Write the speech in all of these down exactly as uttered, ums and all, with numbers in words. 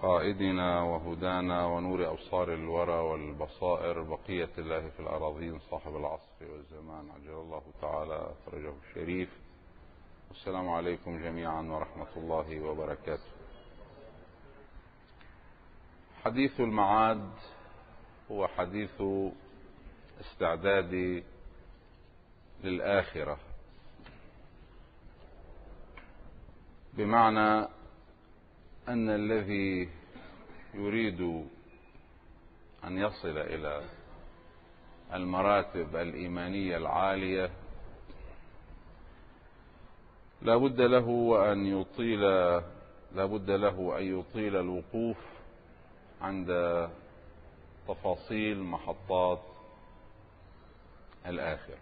قائدنا وهدانا ونور أبصار الورى والبصائر بقية الله في الأراضين صاحب العصر والزمان عجل الله تعالى فرجه الشريف. والسلام عليكم جميعا ورحمة الله وبركاته. حديث المعاد هو حديث استعداد للآخرة، بمعنى أن الذي يريد أن يصل إلى المراتب الإيمانية العالية لا بد له أن يطيل لا بد له أن يطيل الوقوف عند تفاصيل محطات الآخرة.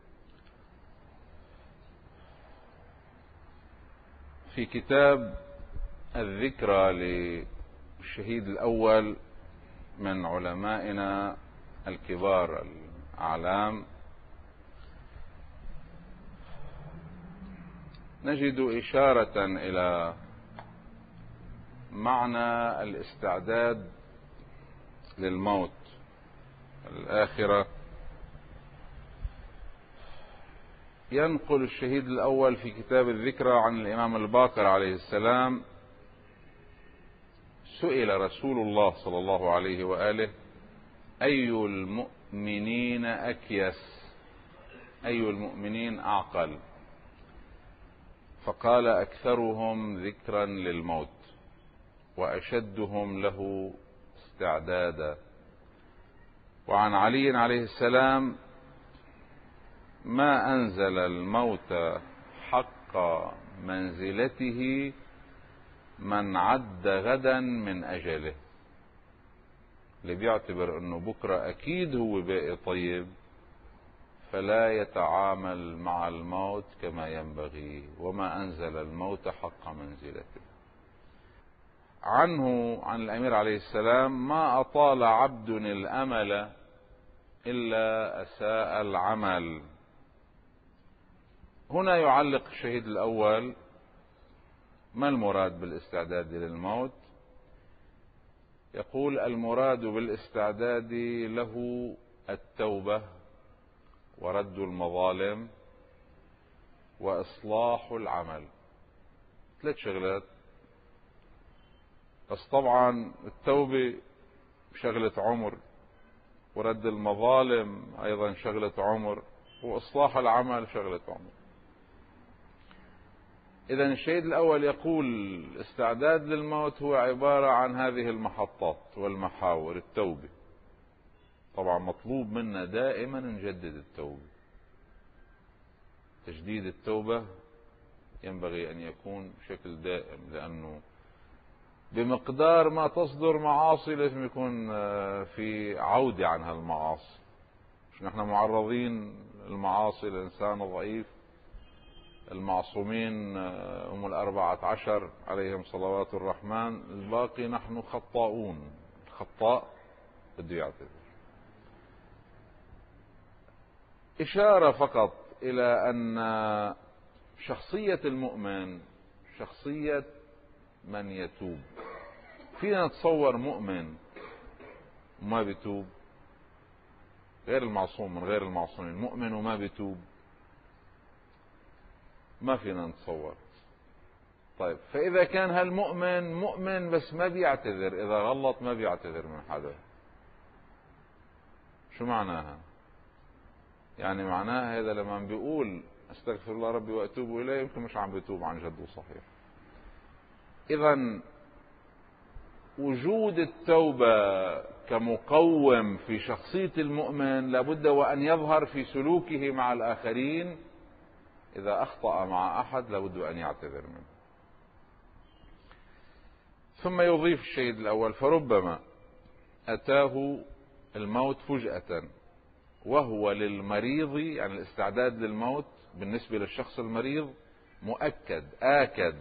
في كتاب الذكرى للشهيد الأول من علمائنا الكبار الأعلام نجد إشارة إلى معنى الاستعداد للموت الآخرة. ينقل الشهيد الأول في كتاب الذكرى عن الإمام الباقر عليه السلام: سئل رسول الله صلى الله عليه وآله: أي المؤمنين أكيس، أي المؤمنين أعقل؟ فقال: أكثرهم ذكرا للموت وأشدهم له استعدادا. وعن علي عليه السلام: ما أنزل الموت حق منزلته من عد غدا من أجله. اللي بيعتبر أنه بكرة أكيد هو باقي طيب فلا يتعامل مع الموت كما ينبغي. وما أنزل الموت حق منزلته. عنه عن الأمير عليه السلام: ما أطال عبد الأمل إلا أساء العمل. هنا يعلق الشهيد الأول: ما المراد بالاستعداد للموت؟ يقول: المراد بالاستعداد له التوبة ورد المظالم وإصلاح العمل. ثلاث شغلات، بس طبعا التوبة شغلة عمر، ورد المظالم أيضا شغلة عمر، وإصلاح العمل شغلة عمر. إذن الشهيد الأول يقول الاستعداد للموت هو عبارة عن هذه المحطات والمحاور. التوبة طبعا مطلوب منا دائما نجدد التوبة. تجديد التوبة ينبغي أن يكون بشكل دائم، لأنه بمقدار ما تصدر معاصي لازم يكون في عودة عن هالمعاصي. مش نحن معرضين المعاصي لإنسان ضعيف؟ المعصومين هم الأربعة عشر عليهم صلوات الرحمن، الباقي نحن خطاؤون. الخطاء بده يعتذر. إشارة فقط إلى أن شخصية المؤمن شخصية من يتوب. فينا نتصور مؤمن وما بيتوب، غير المعصوم من غير المعصومين، مؤمن وما بيتوب ما فينا نتصور. طيب، فإذا كان هالمؤمن مؤمن بس ما بيعتذر، إذا غلط ما بيعتذر من حدا، شو معناها؟ يعني معناها هذا لما بيقول استغفر الله ربي وأتوب إليه يمكن مش عم بيتوب عن جد وصحيح. إذن وجود التوبة كمقوم في شخصية المؤمن لابد وأن يظهر في سلوكه مع الآخرين. إذا أخطأ مع أحد لابد أن يعتذر منه. ثم يضيف الشهيد الأول: فربما أتاه الموت فجأة وهو للمريض، يعني الاستعداد للموت بالنسبة للشخص المريض مؤكد آكد،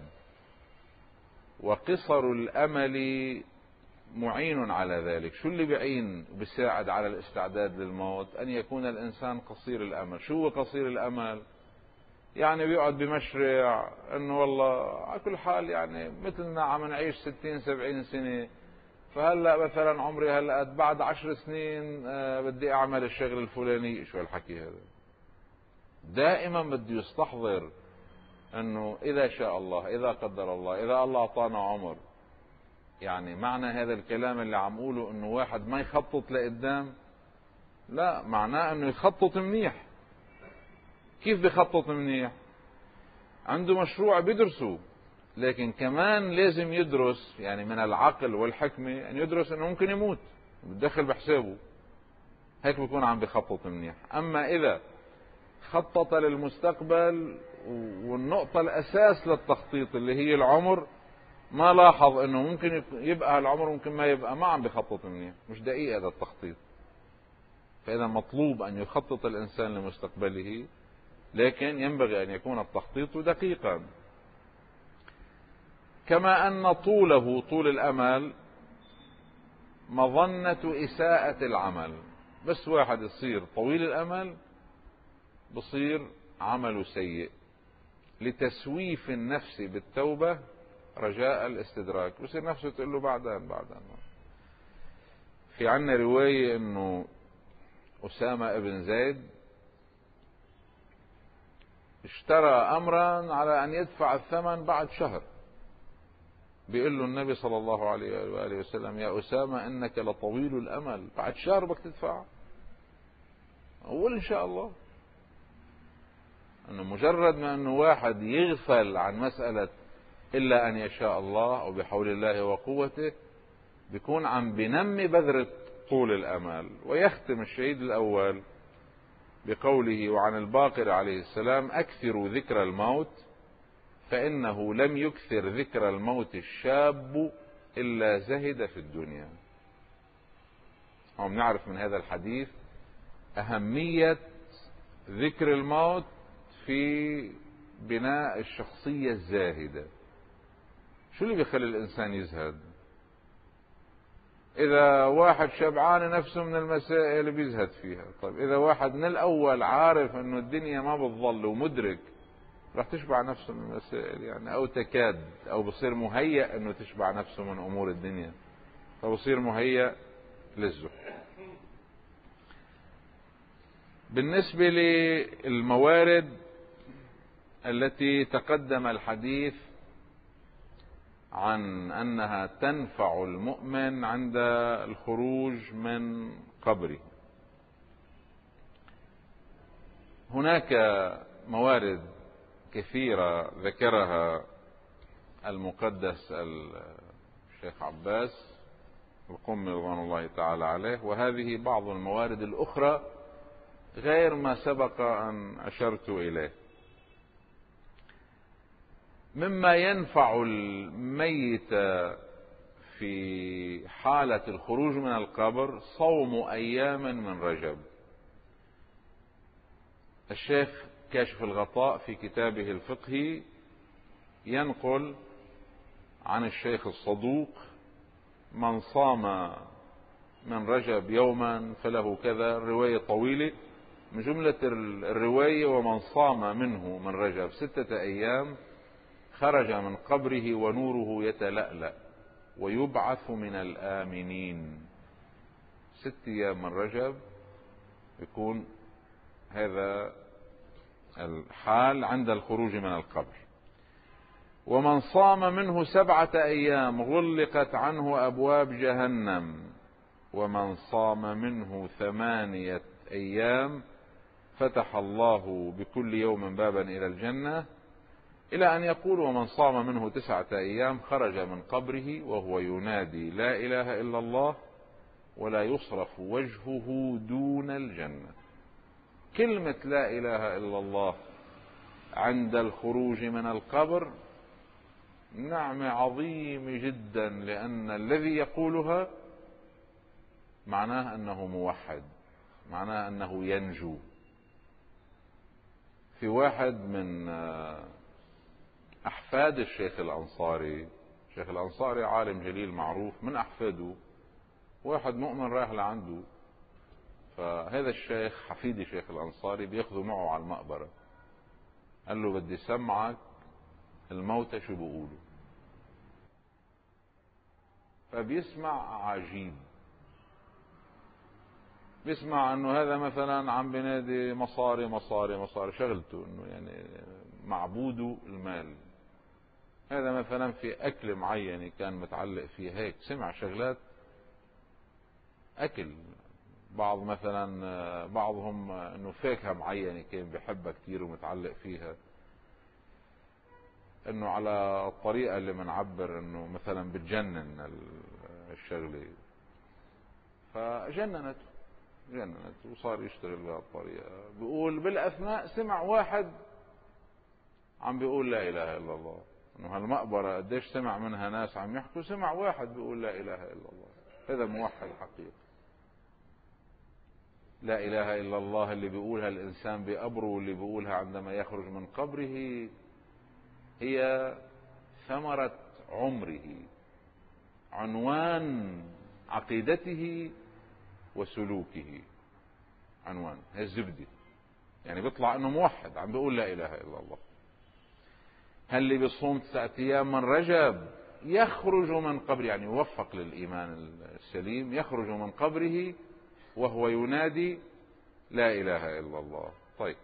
وقصر الأمل معين على ذلك. شو اللي بيعين بيساعد على الاستعداد للموت؟ أن يكون الإنسان قصير الأمل. شو هو قصير الأمل؟ يعني بيقعد بمشرع انه والله على كل حال يعني مثلنا عم نعيش ستين سبعين سنة، فهلا مثلا عمري هلا بعد عشر سنين آه بدي اعمل الشغل الفلاني. شو هالحكي هذا؟ دائما بده يستحضر انه اذا شاء الله، اذا قدر الله، اذا الله اعطانا عمر. يعني معنى هذا الكلام اللي عم قوله انه واحد ما يخطط لقدام، لا، معناه انه يخطط منيح. كيف بخطط منيح؟ عنده مشروع بيدرسه، لكن كمان لازم يدرس، يعني من العقل والحكمة ان يدرس انه ممكن يموت، بتدخل بحسابه. هيك بيكون عم بخطط منيح. اما اذا خطط للمستقبل والنقطة الاساس للتخطيط اللي هي العمر، ما لاحظ انه ممكن يبقى هالعمر ممكن ما يبقى، ما عم بخطط منيح، مش دقيق هذا التخطيط. فاذا مطلوب ان يخطط الانسان لمستقبله، لكن ينبغي ان يكون التخطيط دقيقا. كما ان طوله، طول الامل، مظنة اساءة العمل. بس واحد يصير طويل الامل بصير عمله سيء، لتسويف النفس بالتوبة رجاء الاستدراك. بصير نفسه تقول له بعدين بعدين. في عنا رواية انه أسامة ابن زيد اشترى امرا على ان يدفع الثمن بعد شهر. بيقول له النبي صلى الله عليه وآله وسلم: يا أسامة إنك لطويل الأمل، بعد شهر بدك تدفع؟ أقول إن شاء الله. أنه مجرد ما أنه واحد يغفل عن مسألة إلا أن يشاء الله أو بحول الله وقوته، بيكون عم بنمي بذرة طول الأمل. ويختم الشهيد الأول بقوله: وعن الباقر عليه السلام: أكثروا ذكر الموت فإنه لم يكثر ذكر الموت الشاب إلا زهد في الدنيا. هم نعرف من هذا الحديث أهمية ذكر الموت في بناء الشخصية الزاهدة. شو اللي بيخلي الإنسان يزهد؟ إذا واحد شبعان نفسه من المسائل بيزهد فيها. طيب إذا واحد من الأول عارف إنه الدنيا ما بتظل ومدرك، راح تشبع نفسه من المسائل، يعني او تكاد، او بصير مهيأ انه تشبع نفسه من امور الدنيا، فبصير مهيأ للزهد. بالنسبة للموارد التي تقدم الحديث عن انها تنفع المؤمن عند الخروج من قبره، هناك موارد كثيرة ذكرها المقدس الشيخ عباس القمي رضوان الله تعالى عليه، وهذه بعض الموارد الأخرى غير ما سبق أن أشرت إليه. مما ينفع الميت في حالة الخروج من القبر صوم أيام من رجب. الشيخ كاشف الغطاء في كتابه الفقهي ينقل عن الشيخ الصدوق: من صام من رجب يوما فله كذا. الرواية طويلة، من جملة الرواية: ومن صام منه من رجب ستة أيام خرج من قبره ونوره يتلألأ ويبعث من الآمنين. ست أيام من رجب يكون هذا الحال عند الخروج من القبر. ومن صام منه سبعة أيام غلقت عنه أبواب جهنم، ومن صام منه ثمانية أيام فتح الله بكل يوم بابا إلى الجنة، إلى أن يقول: ومن صام منه تسعة أيام خرج من قبره وهو ينادي لا إله إلا الله ولا يصرف وجهه دون الجنة. كلمة لا إله إلا الله عند الخروج من القبر نعمة عظيمة جدا، لأن الذي يقولها معناه أنه موحد، معناه أنه ينجو. في واحد من أحفاد الشيخ الأنصاري، الشيخ الأنصاري عالم جليل معروف، من أحفاده واحد مؤمن رايح لعنده، فهذا الشيخ حفيد الشيخ الأنصاري بياخذه معه على المقبرة. قال له بدي سمعك الموتى شو بيقولوا. فبيسمع عجيب، بيسمع انه هذا مثلا عم بينادي مصاري مصاري مصاري، شغلته انه يعني معبوده المال. هذا مثلا في اكل معين كان متعلق فيه، هيك سمع شغلات اكل. بعض مثلا بعضهم انه فاكهة معينة كان بيحبها كثير ومتعلق فيها، انه على الطريقة اللي منعبر انه مثلا بتجنن الشغلة، فجننته جننته وصار يشتغل بهالطريقة. بيقول بالاثناء سمع واحد عم بيقول لا اله الا الله. انه هالمقبرة قديش سمع منها ناس عم يحكوا، سمع واحد بيقول لا اله الا الله. هذا موحد حقيقي. لا اله الا الله اللي بيقولها الانسان بقبره واللي بيقولها عندما يخرج من قبره هي ثمرة عمره، عنوان عقيدته وسلوكه، عنوان هي الزبدة. يعني بيطلع انه موحد عم بيقول لا اله الا الله. هل اللي بيصوم تسعة ايام من رجب يخرج من قبره، يعني يوفق للايمان السليم، يخرج من قبره وهو ينادي لا اله الا الله. طيب،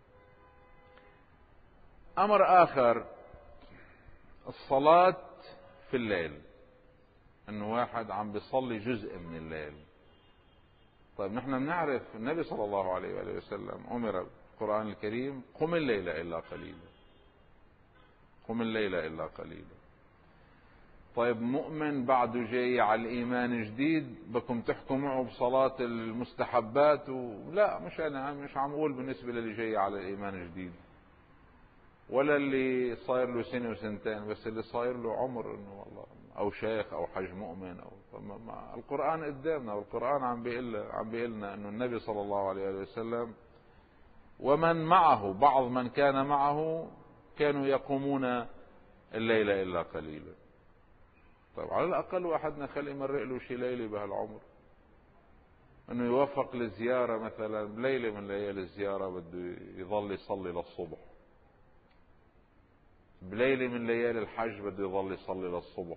امر اخر الصلاة في الليل، انه واحد عم بيصلي جزء من الليل. طيب نحن بنعرف النبي صلى الله عليه وآله وسلم امر بالقرآن الكريم قم الليل الا قليلا، قم الليل الا قليلا. طيب مؤمن بعده جاي على الايمان جديد بدكم تحكوا معه بصلاة المستحبات و... لا، مش انا مش عم اقول بالنسبة للي جاي على الايمان جديد، ولا اللي صاير له سنة وسنتين، بس اللي صاير له عمر انه والله او شيخ او حج مؤمن او ما القرآن قدامنا، والقرآن عم بيقول عم بيقلنا انه النبي صلى الله عليه وسلم ومن معه، بعض من كان معه كانوا يقومون الليل الا قليلا. طيب على الاقل واحدنا خلي يمرق له شي ليلة بهالعمر، انه يوفق للزيارة مثلا ليلة من ليالي الزيارة بده يظل يصلي للصبح، بليلة من ليالي الحج بده يظل يصلي للصبح.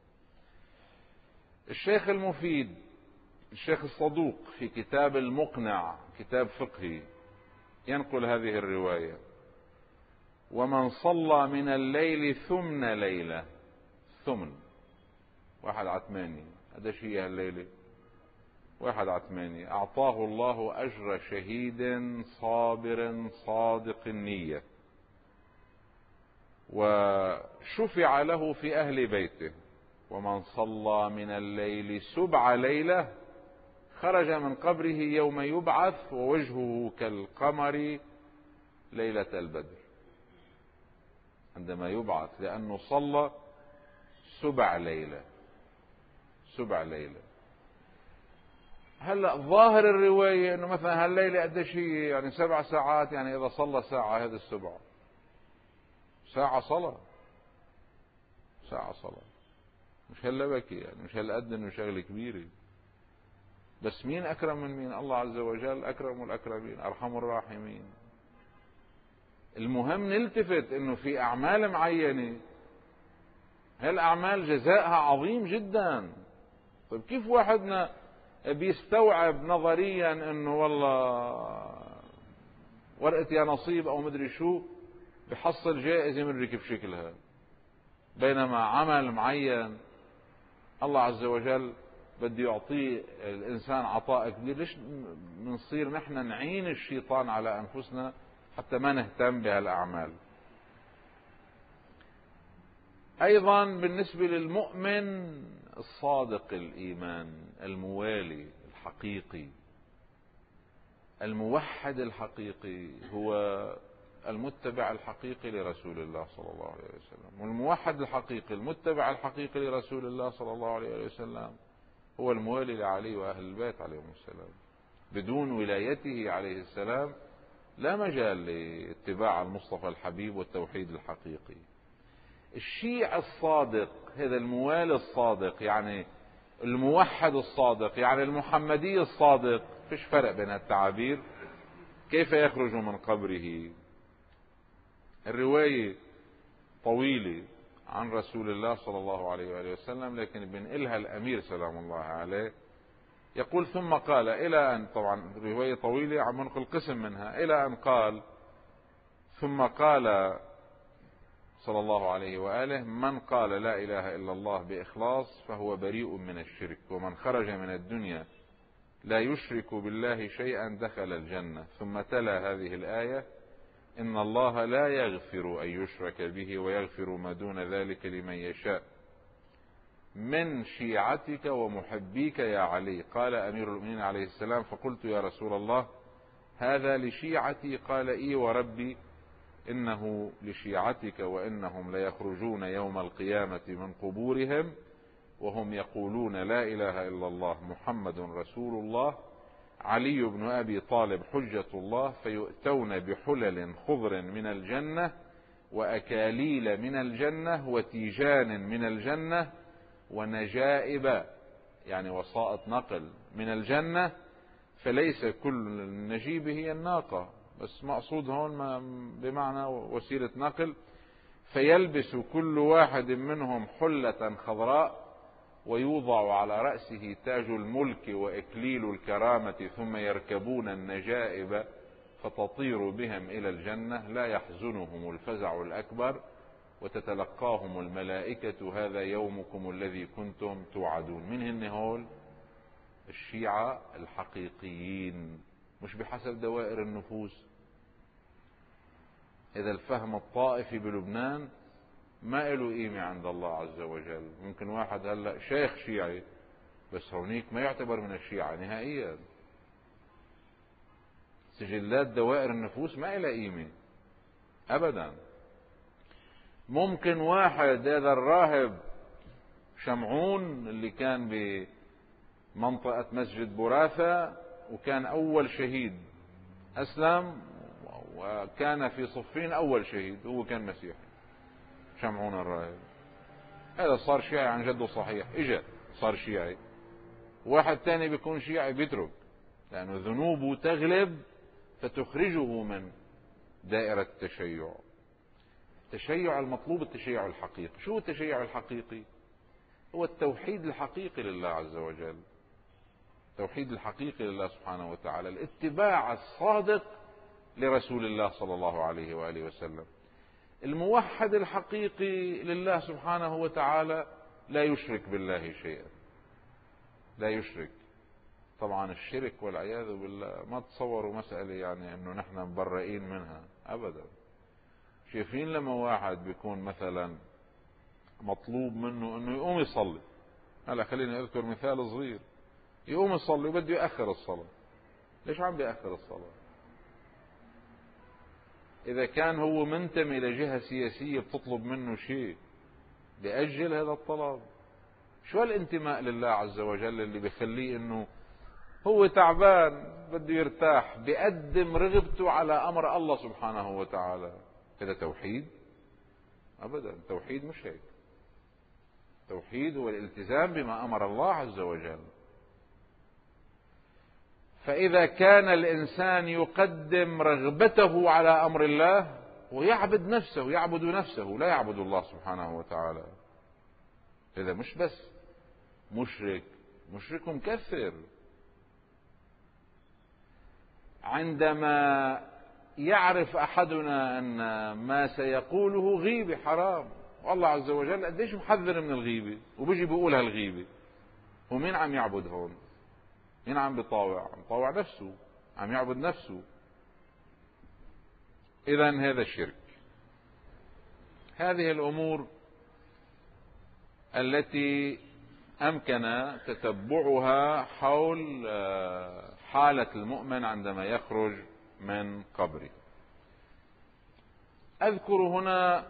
الشيخ المفيد الشيخ الصدوق في كتاب المقنع، كتاب فقهي، ينقل هذه الرواية: ومن صلى من الليل ثمن ليلة، ثمن واحد عثماني، هذا شيء هالليلة واحد عثماني، أعطاه الله أجر شهيد صابر صادق النية، وشفع له في أهل بيته. ومن صلى من الليل سبع ليلة خرج من قبره يوم يبعث ووجهه كالقمر ليلة البدر، عندما يبعث، لأنه صلى سبع ليلة سبع ليلة. هلا ظاهر الرواية انه مثلا هالليلة قديش هي، يعني سبع ساعات، يعني اذا صلى ساعة هذا السبع ساعة صلاة، ساعة صلاة، مش هلا بكي، يعني مش هالقد انه شغلة كبيرة. بس مين اكرم من مين؟ الله عز وجل اكرم الاكرمين ارحم الراحمين. المهم نلتفت انه في اعمال معينة هالاعمال جزائها عظيم جدا. طيب كيف واحدنا بيستوعب نظريا انه والله ورقة يا نصيب او مدري شو بحصل جائزة من ركب شكلها، بينما عمل معين الله عز وجل بده يعطيه الانسان عطاء كبير؟ ليش بنصير نحن نعين الشيطان على انفسنا حتى ما نهتم بهالاعمال؟ ايضا بالنسبة للمؤمن الصادق الايمان، الموالي الحقيقي، الموحد الحقيقي، هو المتبع الحقيقي لرسول الله صلى الله عليه وسلم. والموحد الحقيقي المتبع الحقيقي لرسول الله صلى الله عليه وسلم هو الموالي لعلي واهل البيت عليهم السلام. بدون ولايته عليه السلام لا مجال لاتباع المصطفى الحبيب والتوحيد الحقيقي. الشيع الصادق، هذا الموالي الصادق، يعني الموحد الصادق، يعني المحمدي الصادق، فيش فرق بين التعابير. كيف يخرج من قبره؟ الرواية طويلة عن رسول الله صلى الله عليه وآله وسلم، لكن بنقلها الأمير سلام الله عليه. يقول ثم قال إلى أن، طبعا رواية طويلة عم ننقل قسم منها، إلى أن قال ثم قال صلى الله عليه وآله: من قال لا إله إلا الله بإخلاص فهو بريء من الشرك، ومن خرج من الدنيا لا يشرك بالله شيئا دخل الجنة. ثم تلا هذه الآية: إن الله لا يغفر أن يشرك به ويغفر ما دون ذلك لمن يشاء من شيعتك ومحبيك يا علي. قال أمير المؤمنين عليه السلام: فقلت يا رسول الله هذا لشيعتي؟ قال إي وربي إنه لشيعتك، وإنهم ليخرجون يوم القيامة من قبورهم وهم يقولون لا إله إلا الله محمد رسول الله علي بن أبي طالب حجة الله، فيؤتون بحلل خضر من الجنة وأكاليل من الجنة وتيجان من الجنة ونجائب، يعني وسائط نقل من الجنة، فليس كل النجيب هي الناقة، بس مقصود هون بمعنى وسيلة نقل. فيلبس كل واحد منهم حلة خضراء ويوضع على رأسه تاج الملك وإكليل الكرامة، ثم يركبون النجائب فتطير بهم إلى الجنة لا يحزنهم الفزع الأكبر، وتتلقاهم الملائكة هذا يومكم الذي كنتم توعدون. من هن هول؟ الشيعة الحقيقيين، مش بحسب دوائر النفوس. إذا الفهم الطائفي بلبنان ما له قيمة عند الله عز وجل. ممكن واحد هلأ شيخ شيعي بس هونيك ما يعتبر من الشيعة نهائيا. سجلات دوائر النفوس ما لها قيمة أبدا. ممكن واحد هذا الراهب شمعون اللي كان بمنطقة مسجد براثة وكان أول شهيد أسلم وكان في صفين أول شهيد، هو كان مسيحي، شمعون الراهب هذا صار شيعي عن جده صحيح، اجا صار شيعي. واحد تاني بيكون شيعي بيترك لأنه ذنوبه تغلب فتخرجه من دائرة التشيع. التشيع المطلوب التشيع الحقيقي. شو التشيع الحقيقي؟ هو التوحيد الحقيقي لله عز وجل، التوحيد الحقيقي لله سبحانه وتعالى، الاتباع الصادق لرسول الله صلى الله عليه وآله وسلم. الموحد الحقيقي لله سبحانه وتعالى لا يشرك بالله شيئا، لا يشرك. طبعا الشرك والعياذ بالله ما تصوروا مسألة يعني انه نحن مبرئين منها ابدا. شايفين لما واحد بيكون مثلا مطلوب منه انه يقوم يصلي، هلا خليني اذكر مثال صغير، يقوم يصلي وبده يأخر الصلاة، ليش عم بيأخر الصلاة؟ إذا كان هو منتمي لجهة سياسية بتطلب منه شيء بيأجل هذا الطلب. شو الانتماء لله عز وجل اللي بيخليه انه هو تعبان بده يرتاح بيقدم رغبته على أمر الله سبحانه وتعالى؟ هذا توحيد؟ أبدا، توحيد مش هيك. توحيد هو الالتزام بما أمر الله عز وجل. فإذا كان الإنسان يقدم رغبته على أمر الله ويعبد نفسه، يعبد نفسه لا يعبد الله سبحانه وتعالى، إذا مش بس مشرك، مشرك مكفر. عندما يعرف أحدنا أن ما سيقوله غيبة حرام، والله عز وجل قديش محذر من الغيبة وبيجي بيقولها الغيبة، ومين عم يعبد هون؟ مين عم بيطاوع؟ عم بيطاوع نفسه، عم يعبد نفسه. إذا هذا الشرك. هذه الأمور التي أمكن تتبعها حول حالة المؤمن عندما يخرج من قبره. أذكر هنا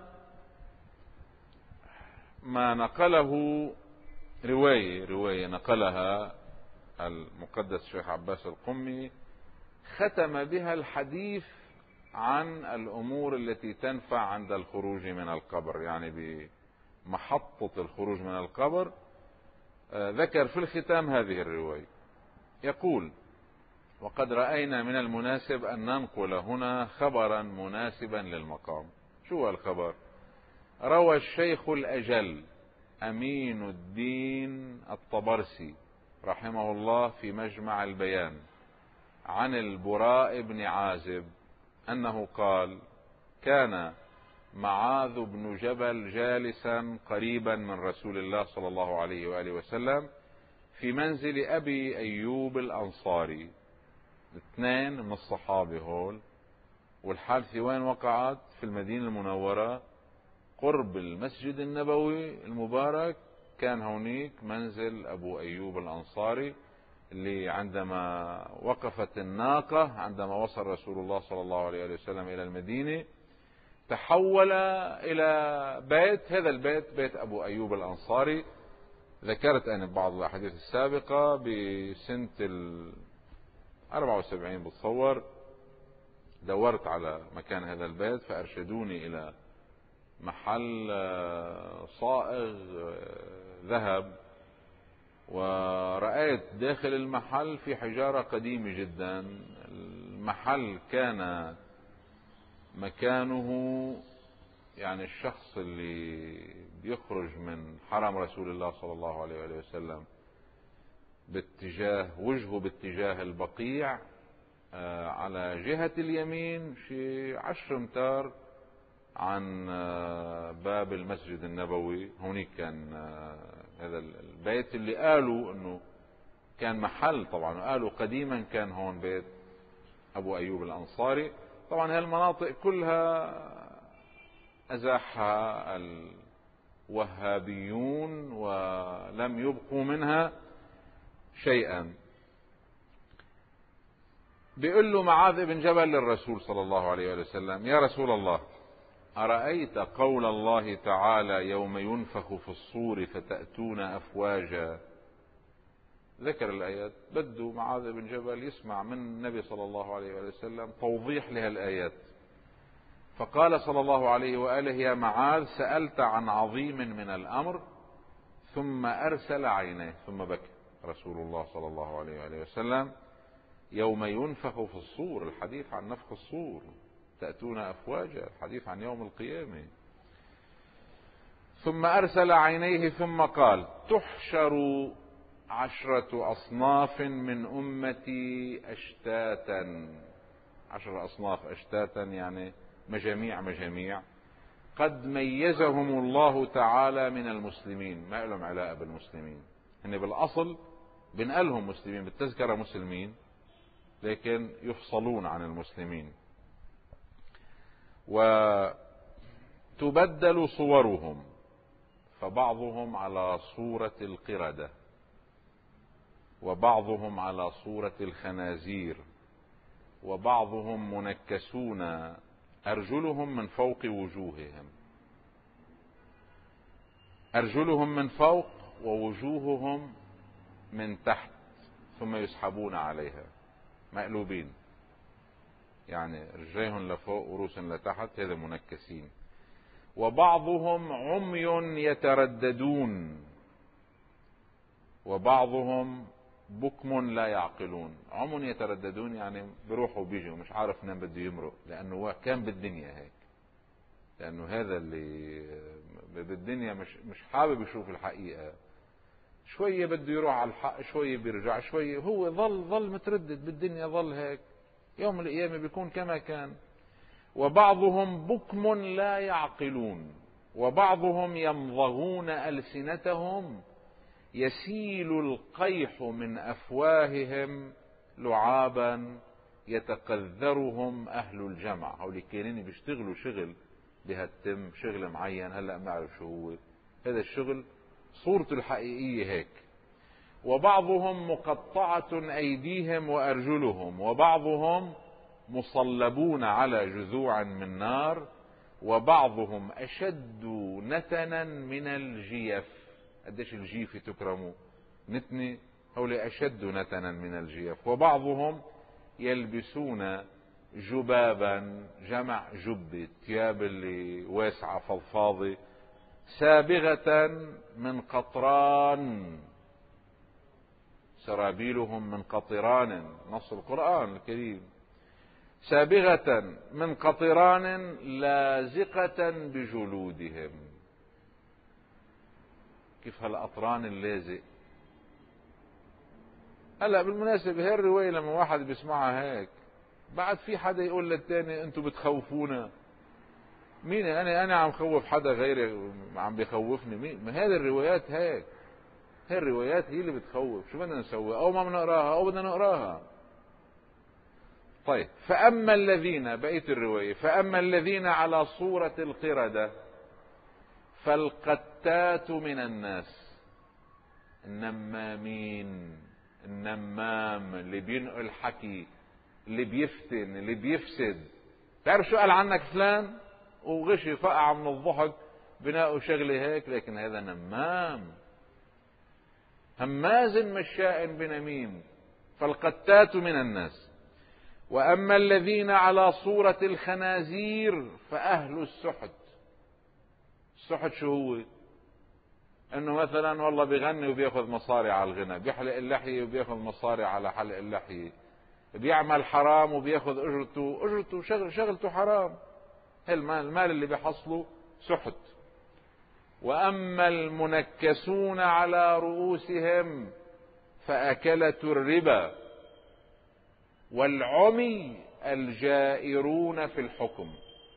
ما نقله رواية رواية نقلها المقدس الشيخ عباس القمي، ختم بها الحديث عن الأمور التي تنفع عند الخروج من القبر، يعني بمحطة الخروج من القبر. ذكر في الختام هذه الرواية، يقول: وقد رأينا من المناسب أن ننقل هنا خبرا مناسبا للمقام. شو شو الخبر؟ روى الشيخ الأجل أمين الدين الطبرسي رحمه الله في مجمع البيان عن البراء بن عازب أنه قال: كان معاذ بن جبل جالسا قريبا من رسول الله صلى الله عليه وآله وسلم في منزل أبي أيوب الأنصاري. اثنين من الصحابة هول، والحادثة وين وقعت؟ في المدينة المنورة قرب المسجد النبوي المبارك. كان هونيك منزل أبو أيوب الأنصاري اللي عندما وقفت الناقة عندما وصل رسول الله صلى الله عليه وسلم إلى المدينة تحول إلى بيت، هذا البيت بيت أبو أيوب الأنصاري. ذكرت أنا ببعض الأحاديث السابقة بسنة الأربعة وسبعين بتصور دورت على مكان هذا البيت فأرشدوني إلى محل صائغ ذهب، ورأيت داخل المحل في حجارة قديمة جدا. المحل كان مكانه يعني الشخص اللي بيخرج من حرم رسول الله صلى الله عليه وآله وسلم باتجاه وجهه باتجاه البقيع على جهة اليمين شي عشر امتار عن باب المسجد النبوي. هونيك كان هذا البيت اللي قالوا انه كان محل، طبعا قالوا قديما كان هون بيت ابو ايوب الانصاري. طبعا هالمناطق كلها ازاحها الوهابيون ولم يبقوا منها شيئا. بيقول له معاذ بن جبل للرسول صلى الله عليه وسلم: يا رسول الله، أرأيت قول الله تعالى يوم ينفخ في الصور فتأتون أفواجا؟ ذكر الآيات، بده معاذ بن جبل يسمع من النبي صلى الله عليه وسلم توضيح لها الآيات. فقال صلى الله عليه وآله: يا معاذ، سألت عن عظيم من الأمر. ثم أرسل عينيه، ثم بكى رسول الله صلى الله عليه وآله وسلم. يوم ينفخ في الصور، الحديث عن نفخ الصور، تأتون أفواجا، الحديث عن يوم القيامة. ثم أرسل عينيه ثم قال: تحشر عشرة أصناف من أمتي أشتاتا. عشر أصناف أشتاتا يعني مجاميع مجاميع، قد ميزهم الله تعالى من المسلمين، ما لهم علاقة بالمسلمين، هن بالأصل بنقلهم مسلمين، بالتذكرة مسلمين لكن يفصلون عن المسلمين. وتبدل صورهم، فبعضهم على صورة القردة، وبعضهم على صورة الخنازير، وبعضهم منكسون أرجلهم من فوق وجوههم، أرجلهم من فوق ووجوههم من تحت، ثم يسحبون عليها مقلوبين، يعني رجليهم لفوق ورؤوسهم لتحت، هذا منكسين. وبعضهم عمي يترددون، وبعضهم بكم لا يعقلون. عمي يترددون يعني بيروحوا وبيجوا مش عارف منين بده يمرق، لانه كان بالدنيا هيك، لانه هذا اللي بالدنيا مش مش حابب يشوف الحقيقة، شوية بده يروح على الحق، شوية بيرجع، شوية هو ظل ظل متردد بالدنيا، ظل هيك، يوم القيامة بيكون كما كان. وبعضهم بكم لا يعقلون، وبعضهم يمضغون ألسنتهم يسيل القيح من أفواههم لعابا يتقذرهم أهل الجمع. هؤلاء كانين بيشتغلوا شغل بهالتم، شغل معين، هلأ ما أعرف شو هو هذا الشغل، صورته الحقيقية هيك. وبعضهم مقطعة أيديهم وأرجلهم، وبعضهم مصلبون على جذوع من نار، وبعضهم أشد نتنا من الجيف. قديش الجيف تكرموا نتني، هؤلاء أشد نتنا من الجيف. وبعضهم يلبسون جبابا، جمع جبة، ثياب اللي واسعة فضفاضة، سابغة من قطران، سرابيلهم من قطران، نص القرآن الكريم، سابغة من قطران لازقة بجلودهم. كيف هالقطران اللازق؟ هلا بالمناسبة هي الرواية لما واحد بيسمعها هيك بعد في حدا يقول للتاني انتوا بتخوفونا. مين انا انا عم خوف حدا غيري عم بيخوفني؟ مين؟ ما هذه الروايات هيك، هي الروايات هي اللي بتخوف. شو بدنا نسوي؟ او ما بنقراها او بدنا نقراها. طيب، فاما الذين، بقية الرواية، فاما الذين على صورة القردة فالقتات من الناس. النمامين، النمام اللي بينقل حكي، اللي بيفتن، اللي بيفسد. تعرف شو قال عنك فلان؟ وغشي فقع من الضحك بناء شغله هيك، لكن هذا نمام هماز مشاء بنميم. فالقتات من الناس. واما الذين على صورة الخنازير فاهل السحت. السحت شو هو؟ انه مثلا والله بيغني وبياخذ مصاري على الغنى، بيحلق اللحية وبياخذ مصاري على حلق اللحية، بيعمل حرام وبياخذ اجرته، اجرته شغل شغلته حرام. المال, المال اللي بيحصله سحت. واما المنكسون على رؤوسهم فاكلة الربا. والعمي الجائرون في الحكم.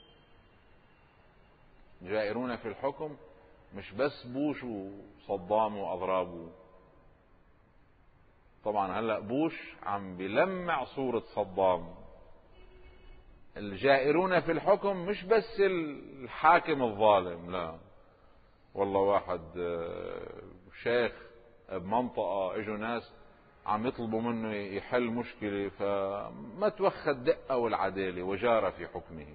جائرون في الحكم مش بس بوش وصدام واضرابه. طبعا هلا بوش عم بلمع صورة صدام. الجائرون في الحكم مش بس الحاكم الظالم، لا والله واحد شيخ بمنطقة اجوا ناس عم يطلبوا منه يحل مشكلة فما توخى الدقة والعدالة وجار في حكمه.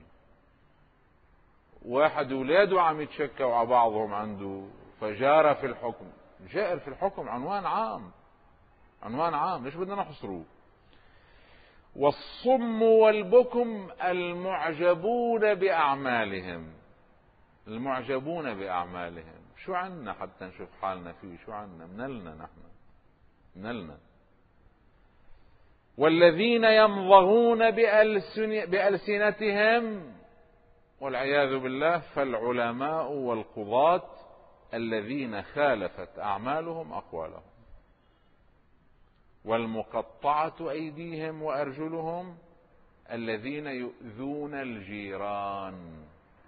واحد اولاده عم يتشكوا على بعضهم عنده فجار في الحكم. جائر في الحكم عنوان عام، عنوان عام، ليش بدنا نحصروه؟ والصم والبكم المعجبون بأعمالهم. المعجبون بأعمالهم شو عنا حتى نشوف حالنا فيه؟ شو عنا؟ منلنا نحن، منلنا. والذين يمضغون بألسن بألسنتهم والعياذ بالله فالعلماء والقضاة الذين خالفت أعمالهم أقوالهم. والمقطعة أيديهم وأرجلهم الذين يؤذون الجيران.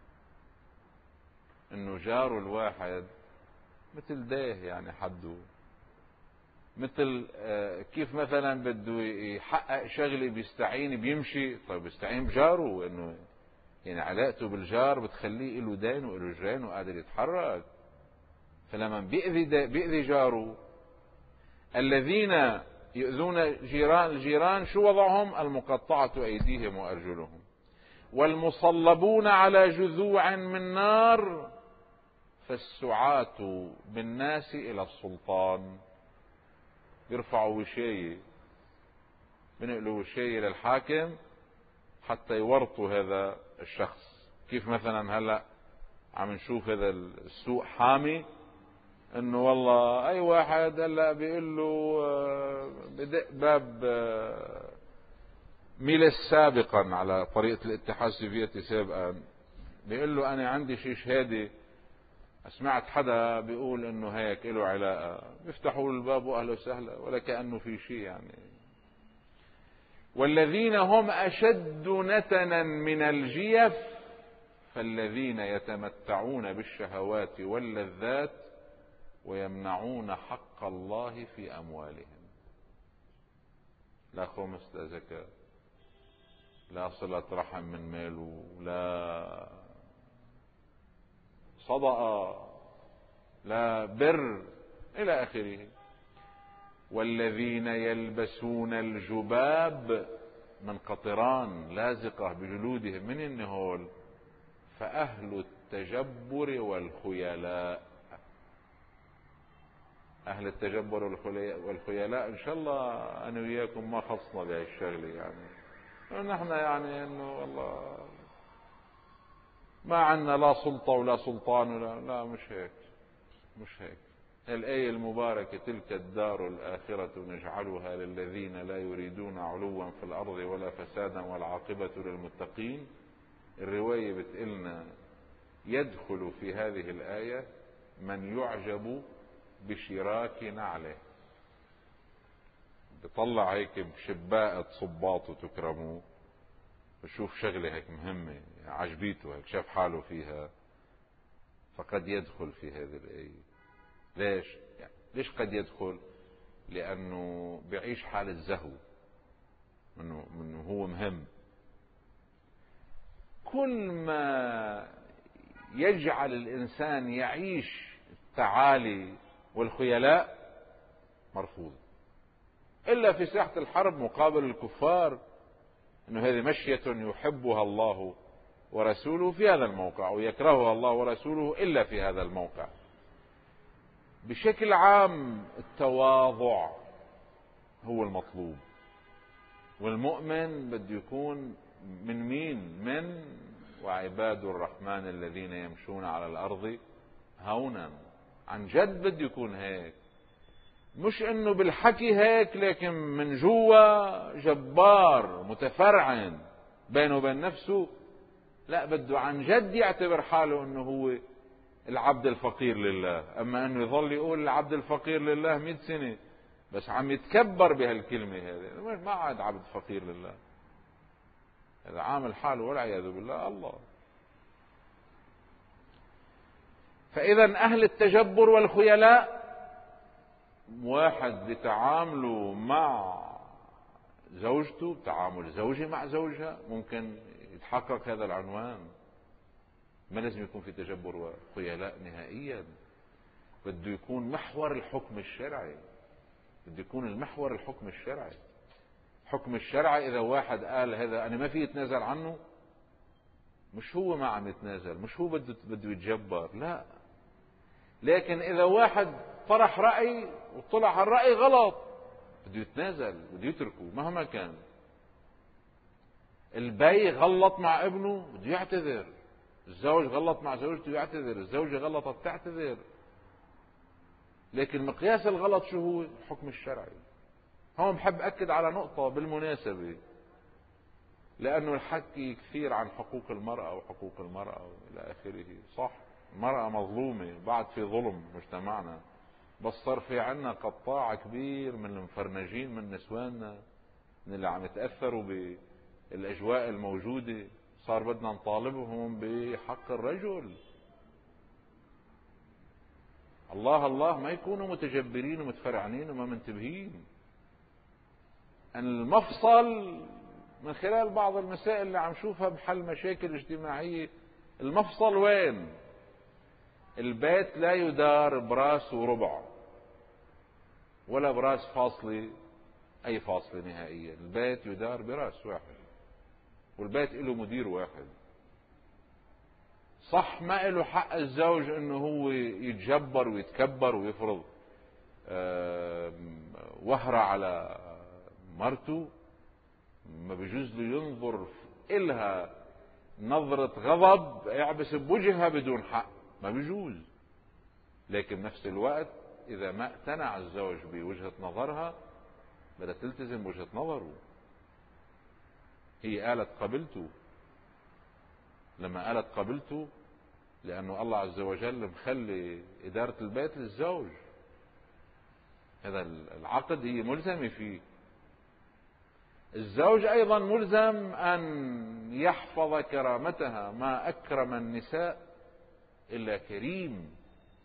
إنه جار الواحد مثل ديه، يعني حده مثل كيف مثلا بده يحقق شغله بيستعين بيمشي، طيب بيستعين بجاره، انه يعني علاقته بالجار بتخليه له دين وله جيران وقادر يتحرك. فلما بيأذي بيأذي جاره. الذين يؤذون جيران الجيران شو وضعهم؟ المقطعة أيديهم وأرجلهم. والمصلبون على جذوع من نار فالسعاة بالناس إلى السلطان. بيرفعوا وشاية، بنقلوا وشاية للحاكم حتى يورطوا هذا الشخص. كيف مثلا هلأ عم نشوف هذا السوق حامي، انه والله اي واحد هلا بيقول له بدق باب ميلس سابقا على طريقة الاتحاد السوفيتي سابقا، بيقول له انا عندي شي شهادة، سمعت حدا بيقول انه هيك له علاقة، بيفتحوا الباب واهلا وسهلا ولا كأنه في شيء يعني. والذين هم اشد نتنا من الجيف فالذين يتمتعون بالشهوات واللذات ويمنعون حق الله في أموالهم. لا خمس، لا زكاة، لا صلة رحم من ماله، لا صدقة، لا بر إلى آخره. والذين يلبسون الجباب من قطران لازقة بجلودهم من النهول فأهل التجبر والخيلاء. أهل التجبر والخيلاء إن شاء الله أنا وياكم ما خصنا بهاي الشغلة، يعني نحن يعني إنه والله ما عنا لا سلطة ولا سلطان ولا لا، مش هيك، مش هيك. الآية المباركة تلك الدار الآخرة نجعلها للذين لا يريدون علوا في الأرض ولا فسادا والعاقبة للمتقين. الرواية بتقلنا يدخل في هذه الآية من يعجب بشراك نعله، بطلع هيك بشباقة صباطه تكرموه، بشوف شغلة هيك مهمة عجبيته هيك شاف حاله فيها، فقد يدخل في هذه الآية. ليش؟ يعني ليش قد يدخل؟ لأنه بيعيش حالة زهو، منه, منه هو مهم. كل ما يجعل الإنسان يعيش التعالي والخيلاء مرفوض، إلا في ساحة الحرب مقابل الكفار، أنه هذه مشية يحبها الله ورسوله في هذا الموقع ويكرهها الله ورسوله إلا في هذا الموقع. بشكل عام التواضع هو المطلوب، والمؤمن بده يكون من مين؟ من وعباد الرحمن الذين يمشون على الأرض هونا. عن جد بده يكون هيك، مش انه بالحكي هيك لكن من جوا جبار متفرعن بينه وبين نفسه. لا، بده عن جد يعتبر حاله انه هو العبد الفقير لله. اما انه يظل يقول العبد الفقير لله مئة سنة بس عم يتكبر بهالكلمة هذه، ما عاد عبد فقير لله، هذا عامل حاله والعياذ بالله الله. فاذا اهل التجبر والخيلاء واحد بتعامله مع زوجته، تعامل زوجة مع زوجها، ممكن يتحقق هذا العنوان. ما لازم يكون في تجبر وخيلاء نهائيا. بده يكون محور الحكم الشرعي، بده يكون المحور الحكم الشرعي. حكم الشرعي إذا واحد قال هذا أنا ما في يتنازل عنه، مش هو ما عم يتنازل، مش هو بده بده يتجبر، لا. لكن إذا واحد طرح رأي وطلع الرأي غلط بده يتنازل، بده يتركه مهما كان. البي غلط مع ابنه بده يعتذر، الزوج غلط مع زوجته يعتذر، الزوجة غلطت تعتذر. لكن مقياس الغلط شو هو؟ الحكم الشرعي. هون بحب أكد على نقطة بالمناسبة، لأنه الحكي كثير عن حقوق المرأة وحقوق المرأة إلى آخره. صح، المرأة مظلومة، بعد في ظلم مجتمعنا، بس صار في عنا قطاع كبير من المفرنجين من نسواننا، من اللي عم يتأثروا بالأجواء الموجودة، صار بدنا نطالبهم بحق الرجل. الله الله، ما يكونوا متجبرين ومتفرعنين وما منتبهين. المفصل من خلال بعض المسائل اللي عم شوفها بحل مشاكل اجتماعية، المفصل وين؟ البيت لا يدار براس وربع ولا براس فاصلة، أي فاصلة نهائيا. البيت يدار براس واحد، والبيت له مدير واحد. صح، ما له حق الزوج انه هو يتجبر ويتكبر ويفرض وهرة على مرته، ما بيجوز له ينظر إلها نظرة غضب يعبس بوجهها بدون حق، ما بيجوز. لكن بنفس الوقت إذا ما اقتنع الزوج بوجهة نظرها بدها تلتزم بوجهة نظره. هي قالت قبلته، لما قالت قبلته لأنه الله عز وجل مخلي إدارة البيت للزوج، هذا العقد هي ملزمة فيه. الزوج أيضا ملزم أن يحفظ كرامتها، ما أكرم النساء إلا كريم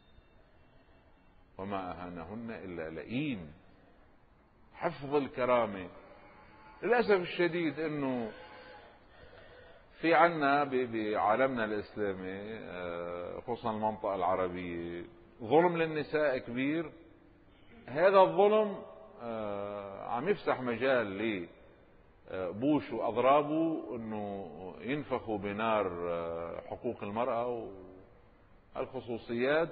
وما أهانهن إلا لئيم. حفظ الكرامة. للأسف الشديد أنه في عنا بعالمنا الإسلامي خصوصا المنطقة العربية ظلم للنساء كبير. هذا الظلم عم يفسح مجال لبوش وأضرابه أنه ينفخوا بنار حقوق المرأة والخصوصيات،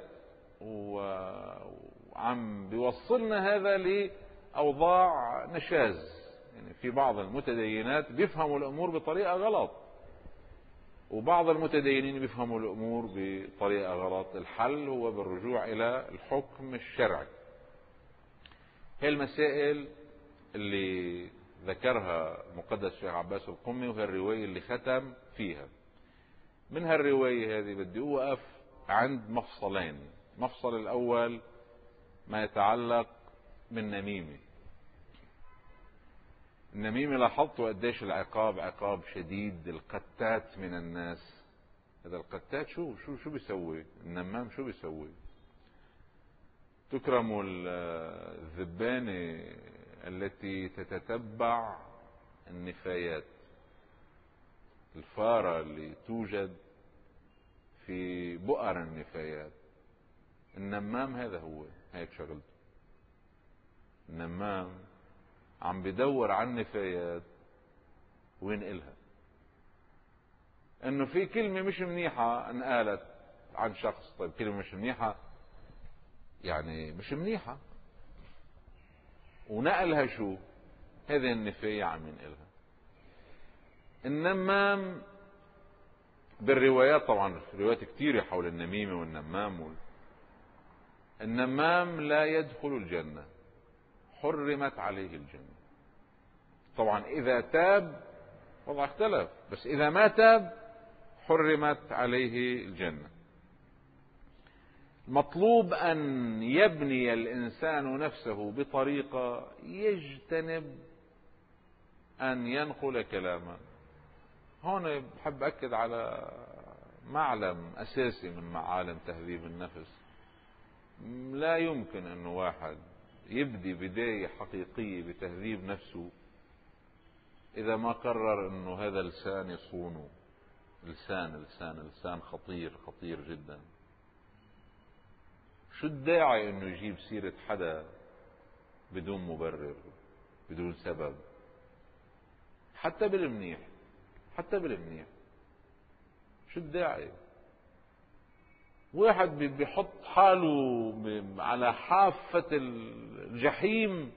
وعم بيوصلنا هذا لأوضاع نشاز. يعني في بعض المتدينات بيفهموا الأمور بطريقة غلط. وبعض المتدينين بيفهموا الأمور بطريقة غلط. الحل هو بالرجوع إلى الحكم الشرعي. هي المسائل اللي ذكرها المقدس الشيخ عباس القمي، وهي الرواية اللي ختم فيها. من هالرواية هذه بدي أوقف عند مفصلين. مفصل الأول ما يتعلق بالنميمة. النميمة لاحظتوا قديش العقاب عقاب شديد. القتات من الناس، هذا القتات شو شو شو بيسوي؟ النمام شو بيسوي؟ تكرم الذبانة التي تتتبع النفايات، الفارة اللي توجد في بؤر النفايات. النمام هذا هو، هيك شغلته. النمام عم بدور عن النفايات وينقلها. انه في كلمة مش منيحة انقالت عن شخص. طيب كلمة مش منيحة يعني مش منيحة، ونقلها شو؟ هذه النفاية عم ينقلها. النمام بالروايات، طبعا روايات كثيرة حول النميمة والنمام وال... النمام لا يدخل الجنة، حرمت عليه الجنة. طبعا إذا تاب وضع اختلف، بس إذا ما تاب حرمت عليه الجنة. مطلوب أن يبني الإنسان نفسه بطريقة يجتنب أن ينقل كلاما. هون بحب أكد على معلم أساسي من معالم تهذيب النفس. لا يمكن أن واحد يبدي بداية حقيقية بتهذيب نفسه إذا ما قرر أنه هذا لسان يصونه. لسان لسان لسان خطير خطير جدا. شو الداعي أنه يجيب سيرة حدا بدون مبرر بدون سبب؟ حتى بالمنيح، حتى بالمنيح شو الداعي؟ واحد بيحط حاله على حافة الجحيم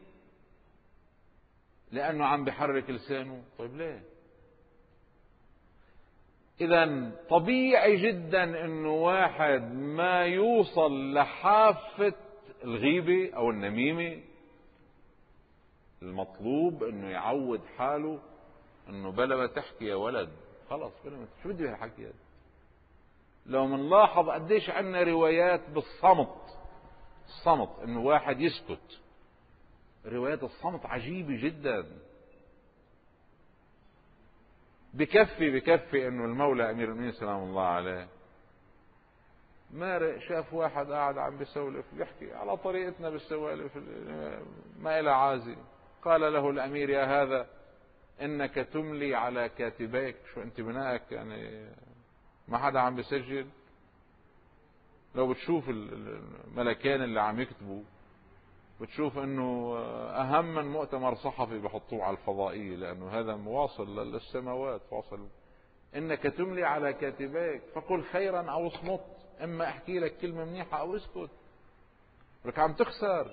لأنه عم بحرك لسانه. طيب ليه؟ إذا طبيعي جدا أنه واحد ما يوصل لحافة الغيبة أو النميمة. المطلوب أنه يعود حاله أنه بلا ما تحكي يا ولد، خلص بلا ما شو بدي بهالحكي هذا. لو منلاحظ قديش عنا روايات بالصمت، الصمت أنه واحد يسكت. روايات الصمت عجيبة جدا. بكفي بكفي انه المولى امير المؤمنين سلام الله عليه مارق شاف واحد قاعد عم بيسولف بيحكي على طريقتنا بالسوالف ما إلى عازي. قال له الامير يا هذا انك تملي على كاتبيك. شو انت بنائك يعني ما حدا عم بيسجل؟ لو بتشوف الملكين اللي عم يكتبوا بتشوف انه اهم من مؤتمر صحفي بحطوه على الفضائية، لانه هذا مواصل للسماوات واصل. انك تملي على كاتبيك فقل خيرا او اصمت، اما احكي لك كلمة منيحة او اسكت. لك عم تخسر.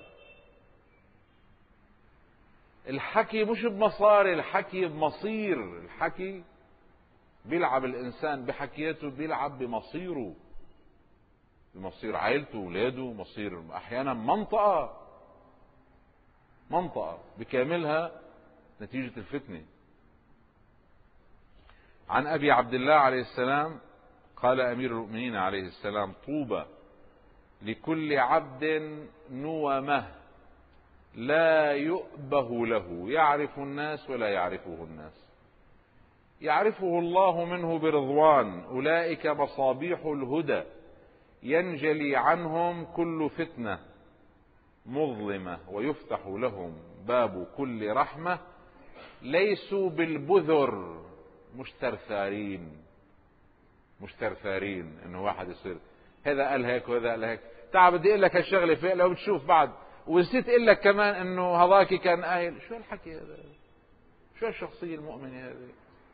الحكي مش بمصاري، الحكي بمصير. الحكي بيلعب الانسان بحكياته، بيلعب بمصيره، بمصير عائلته ولاده، مصير احيانا منطقة منطقة بكاملها نتيجة الفتنة. عن أبي عبد الله عليه السلام قال أمير المؤمنين عليه السلام طوبى لكل عبد نومه لا يؤبه له، يعرف الناس ولا يعرفه الناس، يعرفه الله منه برضوان، أولئك مصابيح الهدى ينجلي عنهم كل فتنة مظلمة ويفتح لهم باب كل رحمة، ليسوا بالبذر مسترثارين. مسترثارين انه واحد يصير هذا قال هيك وهذا قال هيك. تعال بدي اقول لك هالشغله فيه لو بتشوف بعد ونسيت اقول لك كمان انه هذاك كان قايل. شو هالحكي هذا؟ شو الشخصيه المؤمنه هذه؟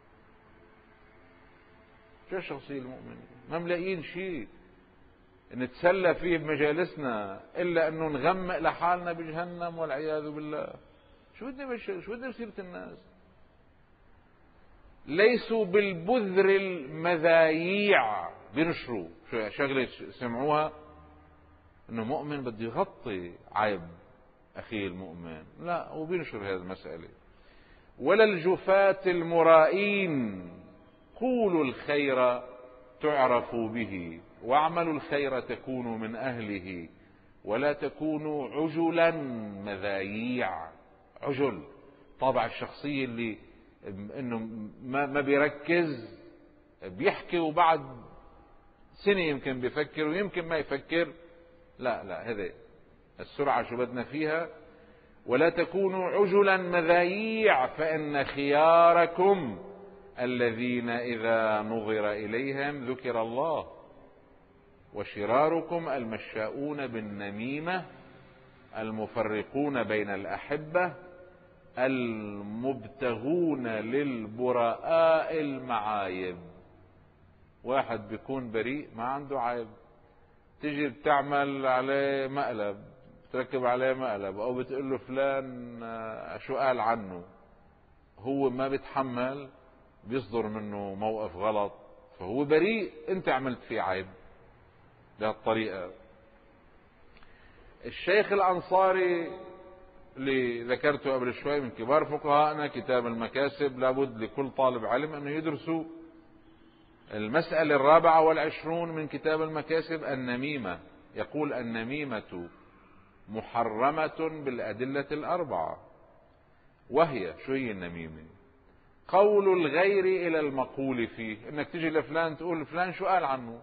شو الشخصيه المؤمنه؟ ما ملاقيين شيء نتسلى فيه بمجالسنا الا انه نغمق لحالنا بجهنم والعياذ بالله. شو بدنا شو بدنا بسيرة الناس؟ ليسوا بالبذر المذايع بنشروا شغلة سمعوها انه مؤمن بده يغطي عيب اخيه المؤمن، لا، وبينشر هذه المسألة. ولا الجفاة المرائين، قولوا الخير تعرفوا به واعملوا الخير تكونوا من اهله ولا تكونوا عجلا مذايع. عجل طابع الشخصية اللي انه ما, ما بيركز، بيحكي وبعد سنة يمكن بيفكر ويمكن ما يفكر. لا لا، هذا السرعة شو بدنا فيها. ولا تكونوا عجلا مذايع فإن خياركم الذين إذا نظر إليهم ذكر الله، وشراركم المشاؤون بالنميمة المفرقون بين الأحبة المبتغون للبراء المعايب. واحد بيكون بريء ما عنده عيب، تيجي بتعمل عليه مقلب، تركب عليه مقلب، او بتقول له فلان شو قال عنه، هو ما بيتحمل، بيصدر منه موقف غلط، فهو بريء، انت عملت فيه عيب بهالطريقة. الشيخ الأنصاري اللي ذكرته قبل شوي من كبار فقهاءنا، كتاب المكاسب، لابد لكل طالب علم انه يدرسوا. المسألة الرابعة والعشرون من كتاب المكاسب النميمة. يقول النميمة محرمة بالأدلة الأربعة، وهي شو هي النميمة؟ قول الغير إلى المقول فيه، انك تجي لفلان تقول فلان شو قال عنه،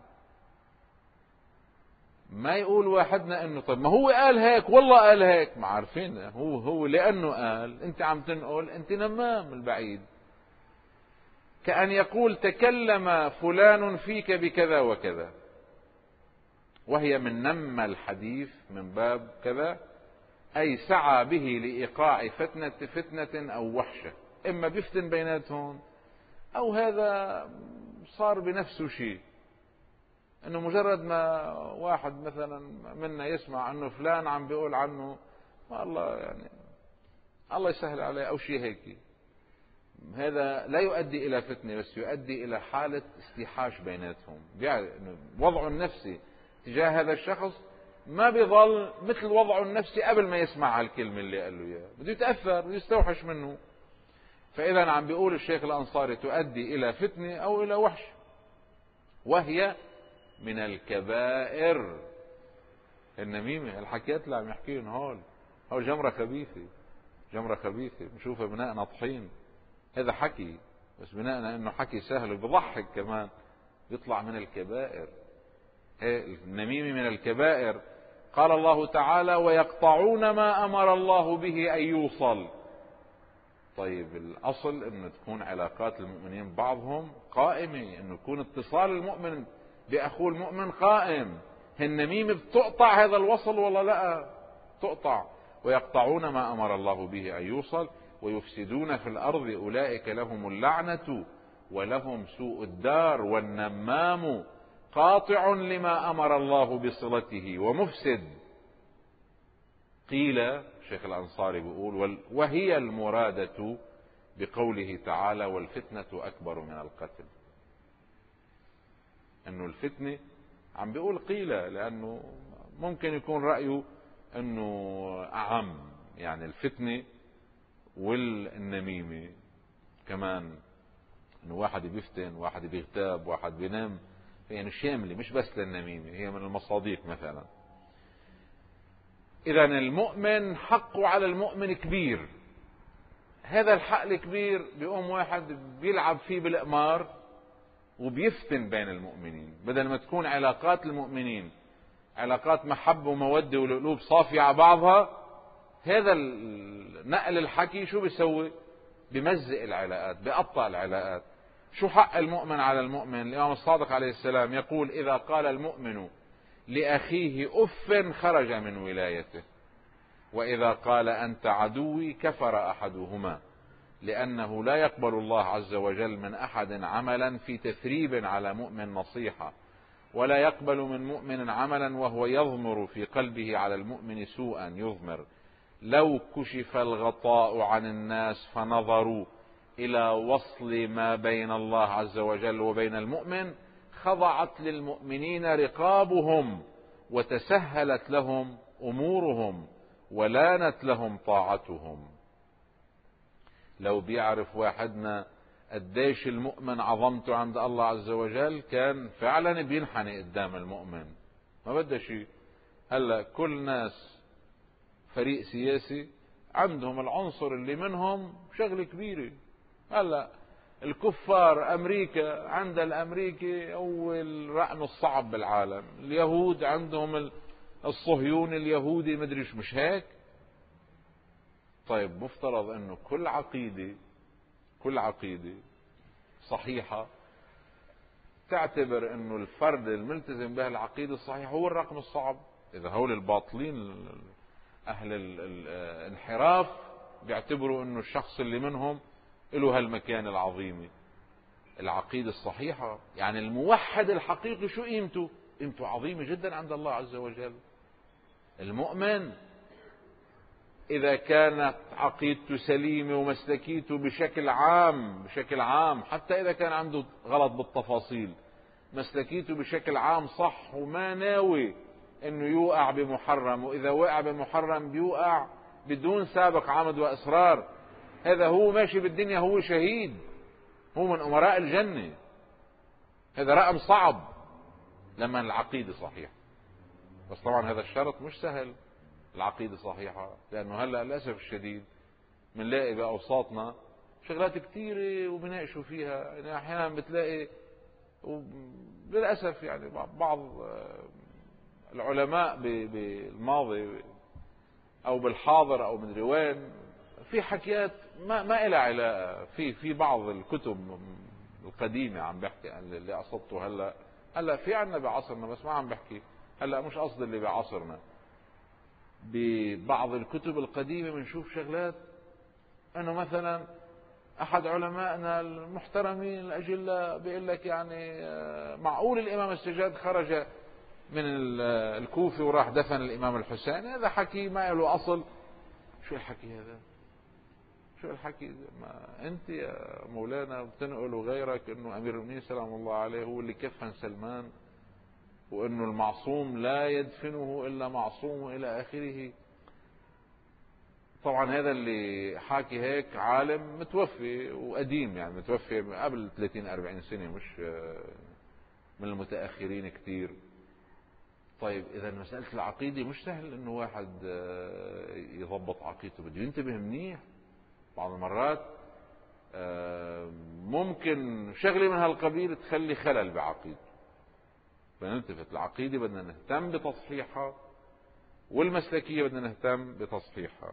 ما يقول واحدنا انه طيب ما هو قال هيك، والله قال هيك، ما عارفين هو هو لانه قال، انت عم تنقل، انت نمام البعيد. كأن يقول تكلم فلان فيك بكذا وكذا، وهي من نم الحديث من باب كذا، أي سعى به لإيقاع فتنة فتنة أو وحشة، إما بيفتن بيناتهم أو هذا صار بنفسه شيء، إنه مجرد ما واحد مثلا منا يسمع إنه فلان عم بيقول عنه ما الله يعني الله يسهل عليه أو شيء هيك، هذا لا يؤدي إلى فتنة، بس يؤدي إلى حالة استيحاش بيناتهم. وضعه النفسي تجاه هذا الشخص ما بيظل مثل وضعه النفسي قبل ما يسمع هالكلمة اللي قال له إياها، بده يتأثر ويستوحش منه. فإذا عم بيقول الشيخ الأنصاري تؤدي إلى فتنة أو إلى وحش، وهي من الكبائر. النميمة، الحكيات اللي عم يحكيهم هول هول جمرة خبيثة، جمرة خبيثة بنشوفها بناء طحين. هذا حكي، بس بناء انه حكي سهل وبضحك كمان، يطلع من الكبائر. النميمة من الكبائر. قال الله تعالى ويقطعون ما امر الله به ان يوصل. طيب الاصل انه تكون علاقات المؤمنين بعضهم قائمة، انه يكون اتصال المؤمن باخوه المؤمن قائم. النميمة بتقطع هذا الوصل ولا لا؟ تقطع. ويقطعون ما امر الله به ان يوصل ويفسدون في الأرض أولئك لهم اللعنة ولهم سوء الدار. والنمام قاطع لما أمر الله بصلته ومفسد. قيل شيخ الأنصاري بيقول وهي المرادة بقوله تعالى والفتنة أكبر من القتل. أنه الفتنة عم بيقول قيل لأنه ممكن يكون رأيه أنه أعم، يعني الفتنة والنميمة كمان، انه واحد بيفتن، واحد بيغتاب، واحد بينام، يعني شاملة مش بس للنميمة، هي من المصاديق مثلا. اذا المؤمن حقه على المؤمن كبير. هذا الحق الكبير بيقوم واحد بيلعب فيه بالقمار وبيفتن بين المؤمنين، بدل ما تكون علاقات المؤمنين علاقات محبة ومودة والقلوب صافية على بعضها، هذا نقل الحكي شو بيسوي؟ بمزق العلاقات، بقطع العلاقات. شو حق المؤمن على المؤمن؟ الإمام الصادق عليه السلام يقول إذا قال المؤمن لأخيه أف خرج من ولايته، وإذا قال أنت عدوي كفر أحدهما، لأنه لا يقبل الله عز وجل من أحد عملا في تثريب على مؤمن نصيحة، ولا يقبل من مؤمن عملا وهو يضمر في قلبه على المؤمن سوءا يضمر. لو كشف الغطاء عن الناس فنظروا إلى وصل ما بين الله عز وجل وبين المؤمن خضعت للمؤمنين رقابهم وتسهلت لهم أمورهم ولانت لهم طاعتهم. لو بيعرف واحدنا قديش المؤمن عظمته عند الله عز وجل كان فعلا بينحني قدام المؤمن، ما بدها شيء. هلا كل ناس فريق سياسي عندهم العنصر اللي منهم شغله كبيره. هلا الكفار امريكا عند الامريكي اول رأن الصعب بالعالم، اليهود عندهم الصهيوني اليهودي مدري شو، مش هيك؟ طيب مفترض انه كل عقيده كل عقيده صحيحه تعتبر انه الفرد الملتزم بها العقيده الصحيحه هو الرقم الصعب. اذا هول الباطلين اهل الانحراف بيعتبروا انه الشخص اللي منهم له هالمكانه العظيمه. العقيده الصحيحه يعني الموحد الحقيقي شو قيمته؟ قيمته عظيمه جدا عند الله عز وجل. المؤمن إذا كانت عقيدته سليمة ومسلكيته بشكل عام بشكل عام حتى إذا كان عنده غلط بالتفاصيل، مسلكيته بشكل عام صح وما ناوي إنه يوقع بمحرم، وإذا وقع بمحرم بيوقع بدون سابق عمد وإصرار، هذا هو ماشي بالدنيا، هو شهيد، هو من أمراء الجنة. هذا رقم صعب لما العقيدة صحيحة. بس طبعا هذا الشرط مش سهل، العقيدة صحيحة، لأنه هلأ للأسف الشديد بنلاقي بأوساطنا شغلات كتيرة وبناقشوا فيها. يعني أحيانا بتلاقي للأسف يعني بعض العلماء بالماضي أو بالحاضر أو مدري وين في حكيات ما ما إلها علاقة في في بعض الكتب القديمة. عم بحكي اللي قصدته هلا هلا في عنا بعصرنا، بس ما عم بحكي هلا، مش قصدي اللي بعصرنا. ببعض الكتب القديمة بنشوف شغلات انه مثلا احد علمائنا المحترمين الاجلاء بيقول لك يعني معقول الامام السجاد خرج من الكوفة وراح دفن الامام الحسين؟ هذا حكي ما له اصل. شو الحكي هذا؟ شو الحكي؟ ما انت يا مولانا بتنقل غيرك انه امير المؤمنين سلام الله عليه هو اللي كفن سلمان، وانه المعصوم لا يدفنه الا معصوم الى اخره. طبعا هذا اللي حاكي هيك عالم متوفي وقديم، يعني متوفي قبل ثلاثين أربعين سنة، مش من المتأخرين كتير. طيب اذا مسألة العقيدة مش سهل انه واحد يضبط عقيدته، بده ينتبه منيح. بعض المرات ممكن شغلة من هالقبيل تخلي خلل بعقيدته. فنلتفت العقيدة بدنا نهتم بتصحيحها، والمسلكية بدنا نهتم بتصحيحها.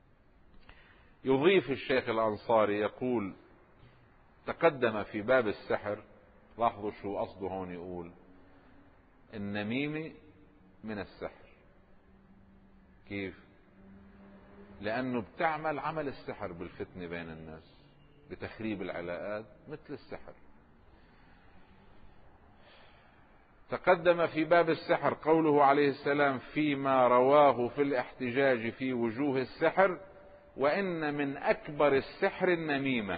يضيف الشيخ الأنصاري يقول: تقدم في باب السحر، لاحظوا شو قصده هون، يقول النميمة من السحر. كيف؟ لأنه بتعمل عمل السحر بالفتنة بين الناس، بتخريب العلاقات، مثل السحر. تقدم في باب السحر قوله عليه السلام فيما رواه في الاحتجاج في وجوه السحر: وإن من أكبر السحر النميمة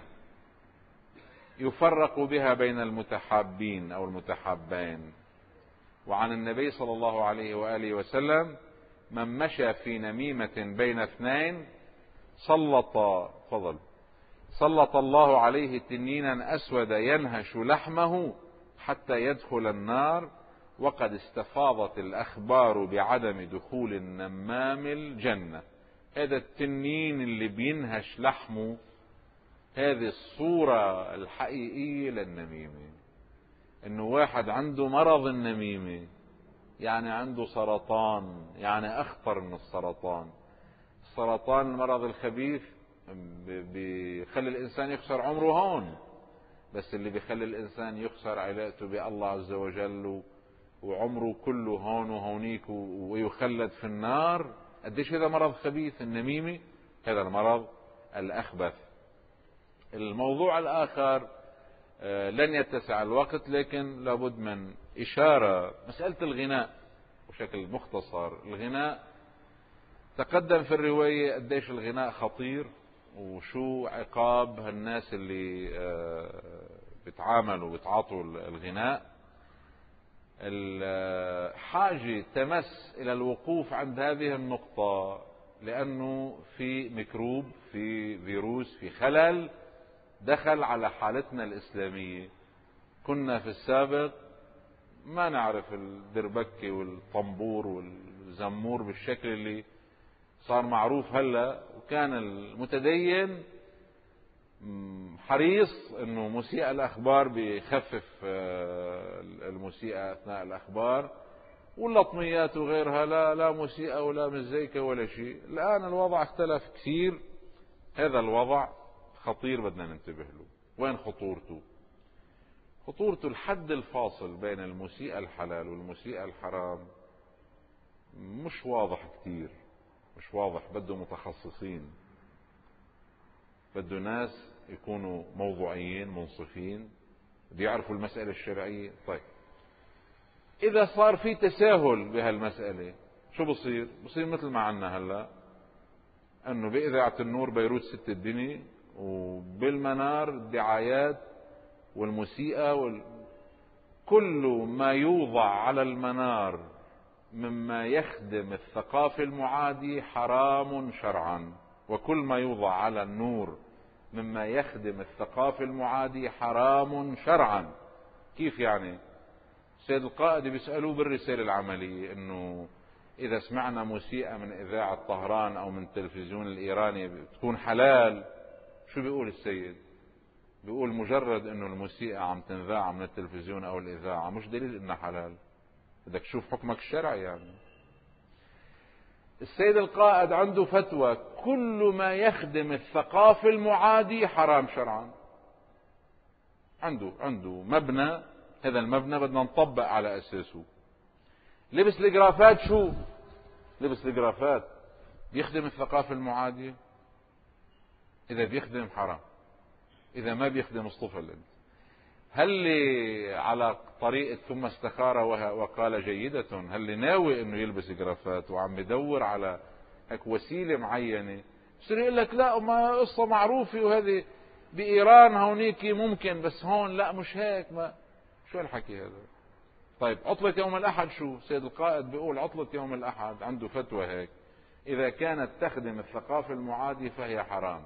يفرق بها بين المتحابين أو المتحابين. وعن النبي صلى الله عليه وآله وسلم: من مشى في نميمة بين اثنين سلط فضل سلط الله عليه تنينا أسود ينهش لحمه حتى يدخل النار، وقد استفاضت الأخبار بعدم دخول النمام الجنة. هذا التنين اللي بينهش لحمه، هذه الصورة الحقيقية للنميمة. انه واحد عنده مرض النميمة، يعني عنده سرطان، يعني اخطر من السرطان. السرطان المرض الخبيث بيخلي الانسان يخسر عمره هون، بس اللي بيخلي الانسان يخسر علاقته بالله عز وجل وعمره كله هون وهونيك ويخلد في النار. قديش هذا مرض خبيث النميمة، هذا المرض الأخبث. الموضوع الآخر لن يتسع الوقت، لكن لابد من إشارة مسألة الغناء بشكل مختصر. الغناء تقدم في الرواية قديش الغناء خطير، وشو عقاب هالناس اللي بتعاملوا وبتعاطوا الغناء. الحاجة تمس إلى الوقوف عند هذه النقطة لأنه في ميكروب، في فيروس، في خلل دخل على حالتنا الإسلامية. كنا في السابق ما نعرف الدربكة والطنبور والزمور بالشكل اللي صار معروف هلا، وكان المتدين حريص انه موسيقى الاخبار بيخفف الموسيقى اثناء الاخبار، واللطميات وغيرها لا لا موسيقى ولا مزيكا ولا شيء. الان الوضع اختلف كثير. هذا الوضع خطير، بدنا ننتبه له. وين خطورته؟ خطورته الحد الفاصل بين الموسيقى الحلال والموسيقى الحرام مش واضح كثير، مش واضح. بده متخصصين، بده ناس يكونوا موضوعيين منصفين بيعرفوا المسألة الشرعية. طيب إذا صار في تساهل بهالمسألة شو بصير؟ بصير مثل ما عنا هلا، أنه بإذاعة النور بيروت ست الدنيا، وبالمنار الدعايات والموسيقى وال... كل ما يوضع على المنار مما يخدم الثقافة المعادية حرام شرعا، وكل ما يوضع على النور مما يخدم الثقافة المعادية حرام شرعا. كيف يعني؟ السيد القائد بيسألوه بالرسالة العملية انه اذا سمعنا موسيقى من اذاعة طهران او من التلفزيون الايراني بتكون حلال. شو بيقول السيد؟ بيقول مجرد انه الموسيقى عم تنذاع من التلفزيون او الاذاعة مش دليل انها حلال، بدك تشوف حكمك الشرعي. يعني السيد القائد عنده فتوى كل ما يخدم الثقافة المعادية حرام شرعا. عنده عنده مبنى، هذا المبنى بدنا نطبق على اساسه. لبس الجرافات، شو لبس الجرافات بيخدم الثقافة المعادية؟ اذا بيخدم حرام، اذا ما بيخدم اصطفل. انت هل لي على طريقة ثم استخار وقال جيدة؟ هل لي ناوي انه يلبس جرافات وعم بدور على هيك وسيلة معينة؟ بصير يقول لك لا ما قصة معروفة، وهذه بإيران هونيك ممكن، بس هون لا مش هيك. ما شو الحكي هذا؟ طيب عطلة يوم الأحد شو؟ سيد القائد بيقول عطلة يوم الأحد عنده فتوى هيك، إذا كانت تخدم الثقافة المعادية فهي حرام.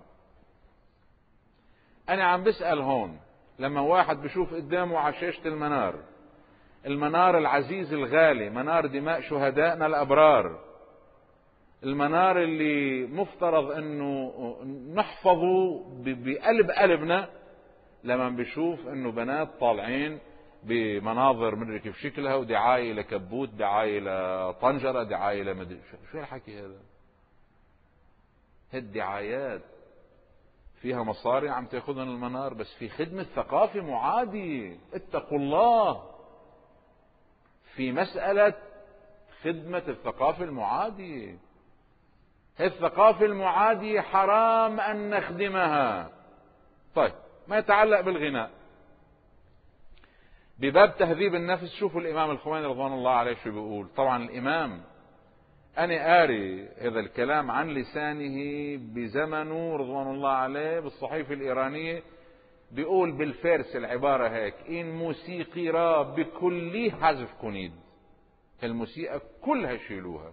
أنا عم بسأل هون، لما واحد بشوف قدامه على شاشة المنار، المنار العزيز الغالي، منار دماء شهدائنا الأبرار، المنار اللي مفترض انه نحفظه بقلب قلبنا، لما بشوف انه بنات طالعين بمناظر مدري كيف شكلها، ودعاية لكبوت، دعاية لطنجرة، دعاية لمدري شو الحكي هذا؟ هالدعايات فيها مصاري عم تاخذهم المنار، بس في خدمة ثقافة معادية. اتقوا الله في مسألة خدمة الثقافة المعادية. الثقافة المعادية حرام أن نخدمها. طيب ما يتعلق بالغناء بباب تهذيب النفس، شوفوا الإمام الخميني رضوان الله عليه شو بيقول. طبعا الإمام أنا قاري هذا الكلام عن لسانه بزمنه رضوان الله عليه بالصحيفة الإيرانية، بيقول بالفارس العبارة هيك: إن موسيقي را بكل حذف كنيد، الموسيقى كلها شيلوها.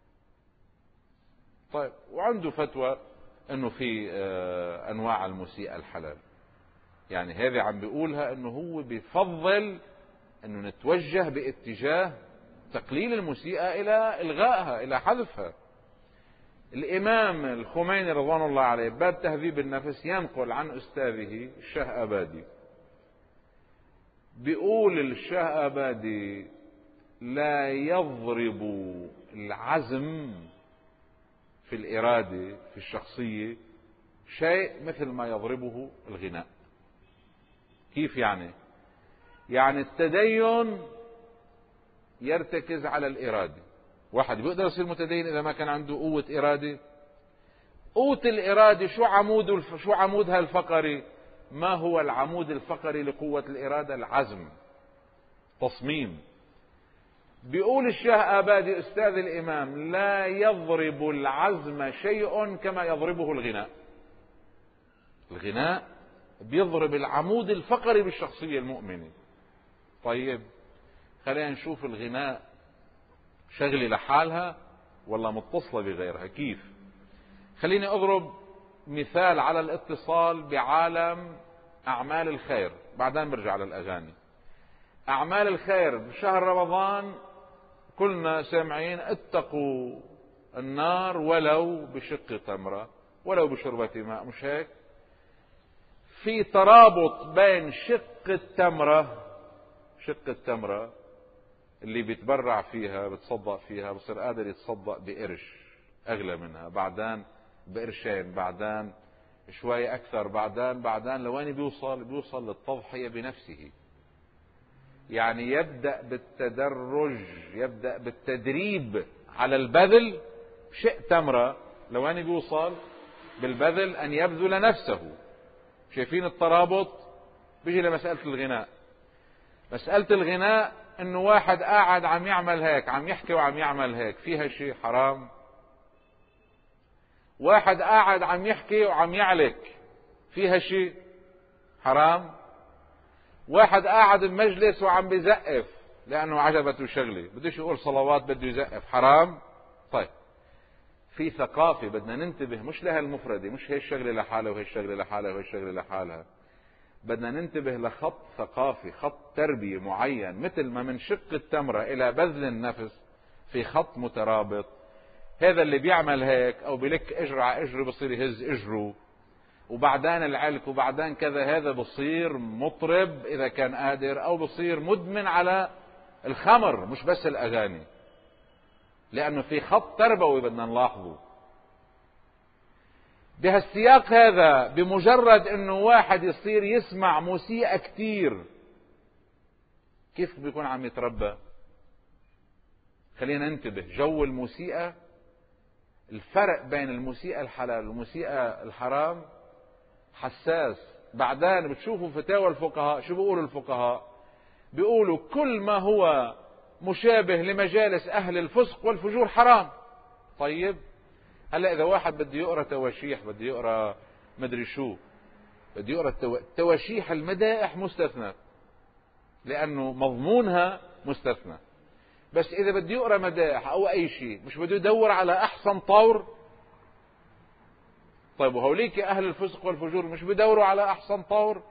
طيب وعنده فتوى انه في انواع الموسيقى الحلال، يعني هذه عم بيقولها انه هو بيفضل انه نتوجه باتجاه تقليل الموسيقى الى الغائها، الى حذفها. الامام الخميني رضوان الله عليه باب تهذيب النفس ينقل عن استاذه الشاه ابادي، بيقول الشاه ابادي: لا يضرب العزم في الإرادة في الشخصية شيء مثل ما يضربه الغناء. كيف يعني؟ يعني التدين يرتكز على الإرادة. واحد بيقدر يصير متدين إذا ما كان عنده قوة إرادة؟ قوة الإرادة شو عمود شو عمودها الفقري؟ ما هو العمود الفقري لقوة الإرادة؟ العزم، تصميم. بيقول الشاه آبادي أستاذ الإمام: لا يضرب العزم شيء كما يضربه الغناء. الغناء بيضرب العمود الفقري بالشخصية المؤمنة. طيب خلينا نشوف الغناء شغلة لحالها ولا متصلة بغيرها. كيف؟ خليني أضرب مثال على الاتصال بعالم أعمال الخير، بعدين برجع للأغاني. أعمال الخير بشهر رمضان كلنا سامعين اتقوا النار ولو بشق تمرة ولو بشربة ماء، مش هيك؟ في ترابط بين شق التمرة، شق التمرة اللي بيتبرع فيها بتصدق فيها بصير قادر يتصدق بقرش أغلى منها، بعدين بقرشين، بعدين شوي أكثر، بعدين بعدين لوين بيوصل؟ بيوصل للتضحية بنفسه. يعني يبدأ بالتدرج، يبدأ بالتدريب على البذل. شق تمرة لوين بيوصل؟ بالبذل أن يبذل نفسه. شايفين الترابط؟ بيجي لمسألة الغناء. مسألة الغناء انه واحد قاعد عم يعمل هيك، عم يحكي وعم يعمل هيك، فيها شيء حرام؟ واحد قاعد عم يحكي وعم يعلك، فيها شيء حرام؟ واحد قاعد بمجلس وعم بيزقف لانه عجبته شغله، بدوش يقول صلوات بده يزقف، حرام؟ طيب في ثقافة بدنا ننتبه مش لها المفردة، مش هي الشغلة لحالها وهي الشغلة لحالها وهي الشغلة لحالها، بدنا ننتبه لخط ثقافي، خط تربية معين. مثل ما من شق التمرة إلى بذل النفس في خط مترابط. هذا اللي بيعمل هيك أو بلك إجر على إجره بصير يهز إجره، وبعدين العلك، وبعدين كذا، هذا بصير مطرب إذا كان قادر، أو بصير مدمن على الخمر مش بس الأغاني، لأنه في خط تربوي بدنا نلاحظه. بهالسياق هذا بمجرد انه واحد يصير يسمع موسيقى كتير، كيف بيكون عم يتربى؟ خلينا ننتبه، جو الموسيقى، الفرق بين الموسيقى الحلال والموسيقى الحرام حساس. بعدين بتشوفوا فتاوى الفقهاء، شو بيقولوا الفقهاء؟ بيقولوا كل ما هو مشابه لمجالس اهل الفسق والفجور حرام. طيب هلا اذا واحد بده يقرا تواشيح، بده يقرا مدري شو، بده يقرا التو... تواشيح المدائح مستثنى لانه مضمونها مستثنى، بس اذا بده يقرا مدائح او اي شيء مش بده يدور على احسن طور؟ طيب وهوليك اهل الفسق والفجور مش بدوروا على احسن طور؟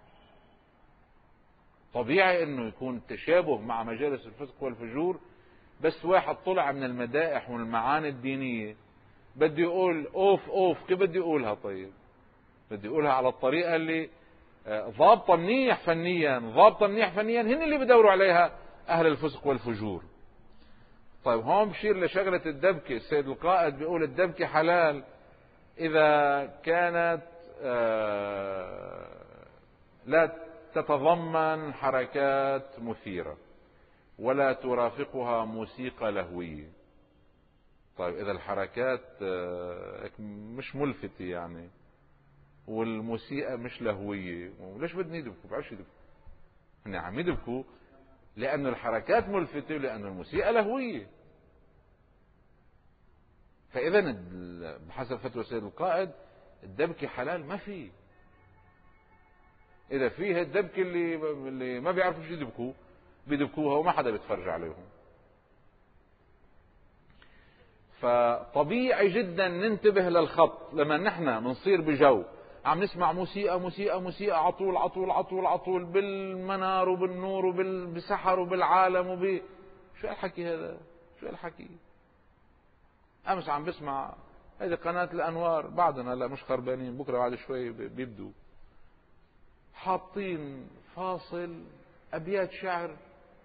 طبيعي انه يكون تشابه مع مجالس الفسق والفجور، بس واحد طلع من المدائح والمعاني الدينية بده يقول اوف اوف، كيف بده يقولها؟ طيب بده يقولها على الطريقة اللي ضابطة منيح فنيا، ضابطة منيح فنيا، هن اللي بدوروا عليها اهل الفسق والفجور. طيب هون بشير لشغلة الدبكة. السيد القائد بيقول الدبكة حلال اذا كانت لا تتضمن حركات مثيرة ولا ترافقها موسيقى لهوية. طيب اذا الحركات مش ملفتة يعني والموسيقى مش لهوية، وليش بدنا يدبكوا؟ بعرفش يدبكوا، هن عم يدبكوا لانه الحركات ملفتة ولانه الموسيقى لهوية. فاذا بحسب فتوى السيد القائد الدبكة حلال، ما في. اذا فيه الدبكة اللي اللي ما بيعرفوا شو يدبكوا بيدبكوها وما حدا بيتفرج عليهم. فطبيعي جدا ننتبه للخط. لما نحن بنصير بجو عم نسمع موسيقى موسيقى موسيقى عطول عطول عطول عطول بالمنار وبالنور وبالسحر وبالعالم وب شو هالحكي هذا؟ شو هالحكي؟ امس عم بسمع هذه قناة الانوار، بعدنا لا مش خربانين، بكره بعد شوي بيبدوا حاطين فاصل ابيات شعر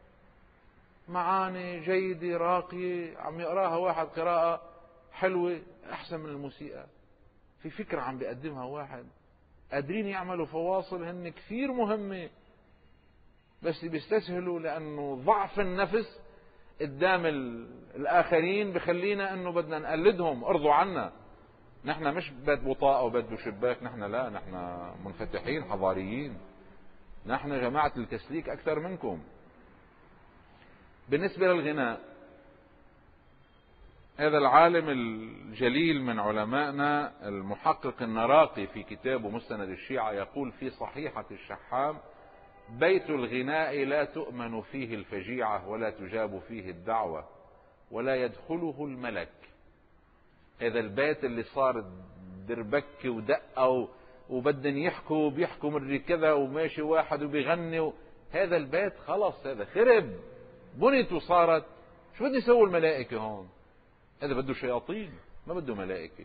معاني جيدة راقية عم يقراها واحد قراءة حلوة احسن من الموسيقى. في فكرة عم بيقدمها واحد، قادرين يعملوا فواصل هن كثير مهمة، بس بيستسهلوا لانه ضعف النفس قدام الاخرين بخلينا انه بدنا نقلدهم. ارضوا عنا، نحن مش بيت بطاقة وبده شباك، نحن لا، نحن منفتحين حضاريين، نحن جماعة التسليك اكثر منكم. بالنسبة للغناء هذا العالم الجليل من علمائنا المحقق النراقي في كتابه مسند الشيعة يقول في صحيحة الشحام: بيت الغناء لا تؤمن فيه الفجيعة ولا تجاب فيه الدعوة ولا يدخله الملك. هذا البيت اللي صار دربك ودقة وبدن يحكوا بيحكوا مري كذا وماشي واحد وبيغني، هذا البيت خلص هذا خرب، بنت وصارت، شو بدي يسوي الملائكة هون؟ هذا بده شياطين، ما بده ملائكة.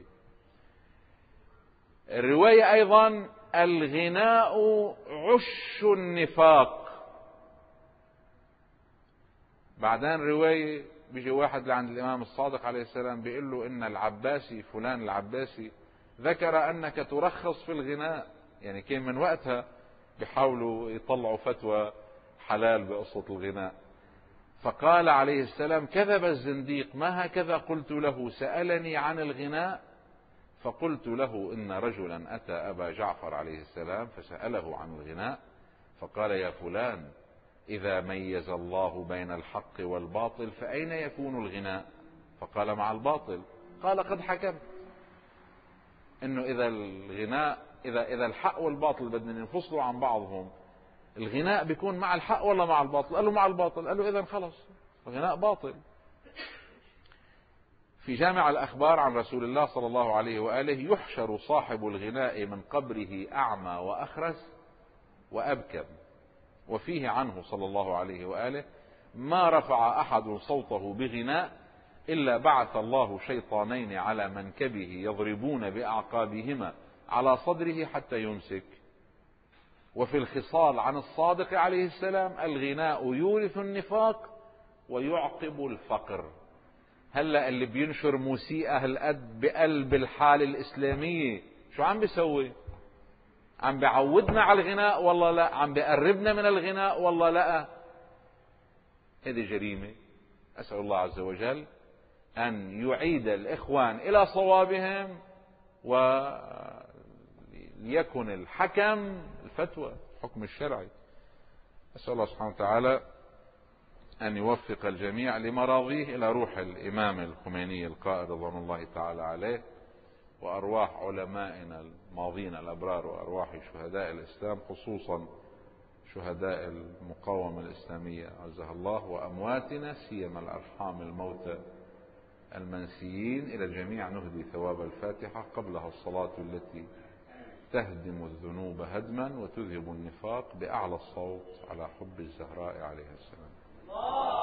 الرواية أيضا: الغناء عش النفاق. بعدين رواية بيجي واحد لعند الإمام الصادق عليه السلام بيقول له إن العباسي فلان العباسي ذكر أنك ترخص في الغناء، يعني كان من وقتها بيحاولوا يطلعوا فتوى حلال بقصة الغناء. فقال عليه السلام: كذب الزنديق، ما هكذا قلت له، سألني عن الغناء فقلت له إن رجلا أتى أبا جعفر عليه السلام فسأله عن الغناء فقال: يا فلان، إذا ميز الله بين الحق والباطل فأين يكون الغناء؟ فقال: مع الباطل. قال: قد حكمت إنه إذا الغناء إذا إذا الحق والباطل بدنا ينفصلوا عن بعضهم، الغناء بيكون مع الحق ولا مع الباطل؟ قال له مع الباطل. قال له إذا خلص الغناء باطل. في جامع الأخبار عن رسول الله صلى الله عليه وآله: يحشر صاحب الغناء من قبره أعمى وأخرس وأبكم. وفيه عنه صلى الله عليه وآله: ما رفع أحد صوته بغناء إلا بعث الله شيطانين على منكبه يضربون بأعقابهما على صدره حتى يمسك. وفي الخصال عن الصادق عليه السلام: الغناء يورث النفاق ويعقب الفقر. هلا اللي بينشر موسيقى هالقد بقلب الحالة الإسلامية شو عم بيسوي؟ عم بيعودنا على الغناء والله لا؟ عم بيقربنا من الغناء والله لا؟ هذه جريمة. أسأل الله عز وجل أن يعيد الإخوان إلى صوابهم وليكن الحكم الفتوى الحكم الشرعي. أسأل الله سبحانه وتعالى أن يوفق الجميع لمراضيه إلى روح الإمام الخميني القائد رضوان الله تعالى عليه، وأرواح علمائنا الماضين الأبرار، وأرواح شهداء الإسلام خصوصا شهداء المقاومة الإسلامية عزها الله، وأمواتنا سيما الأرحام الموتى المنسيين. إلى الجميع نهدي ثواب الفاتحة قبلها الصلاة التي تهدم الذنوب هدما وتذهب النفاق بأعلى الصوت على حب الزهراء عليه السلام.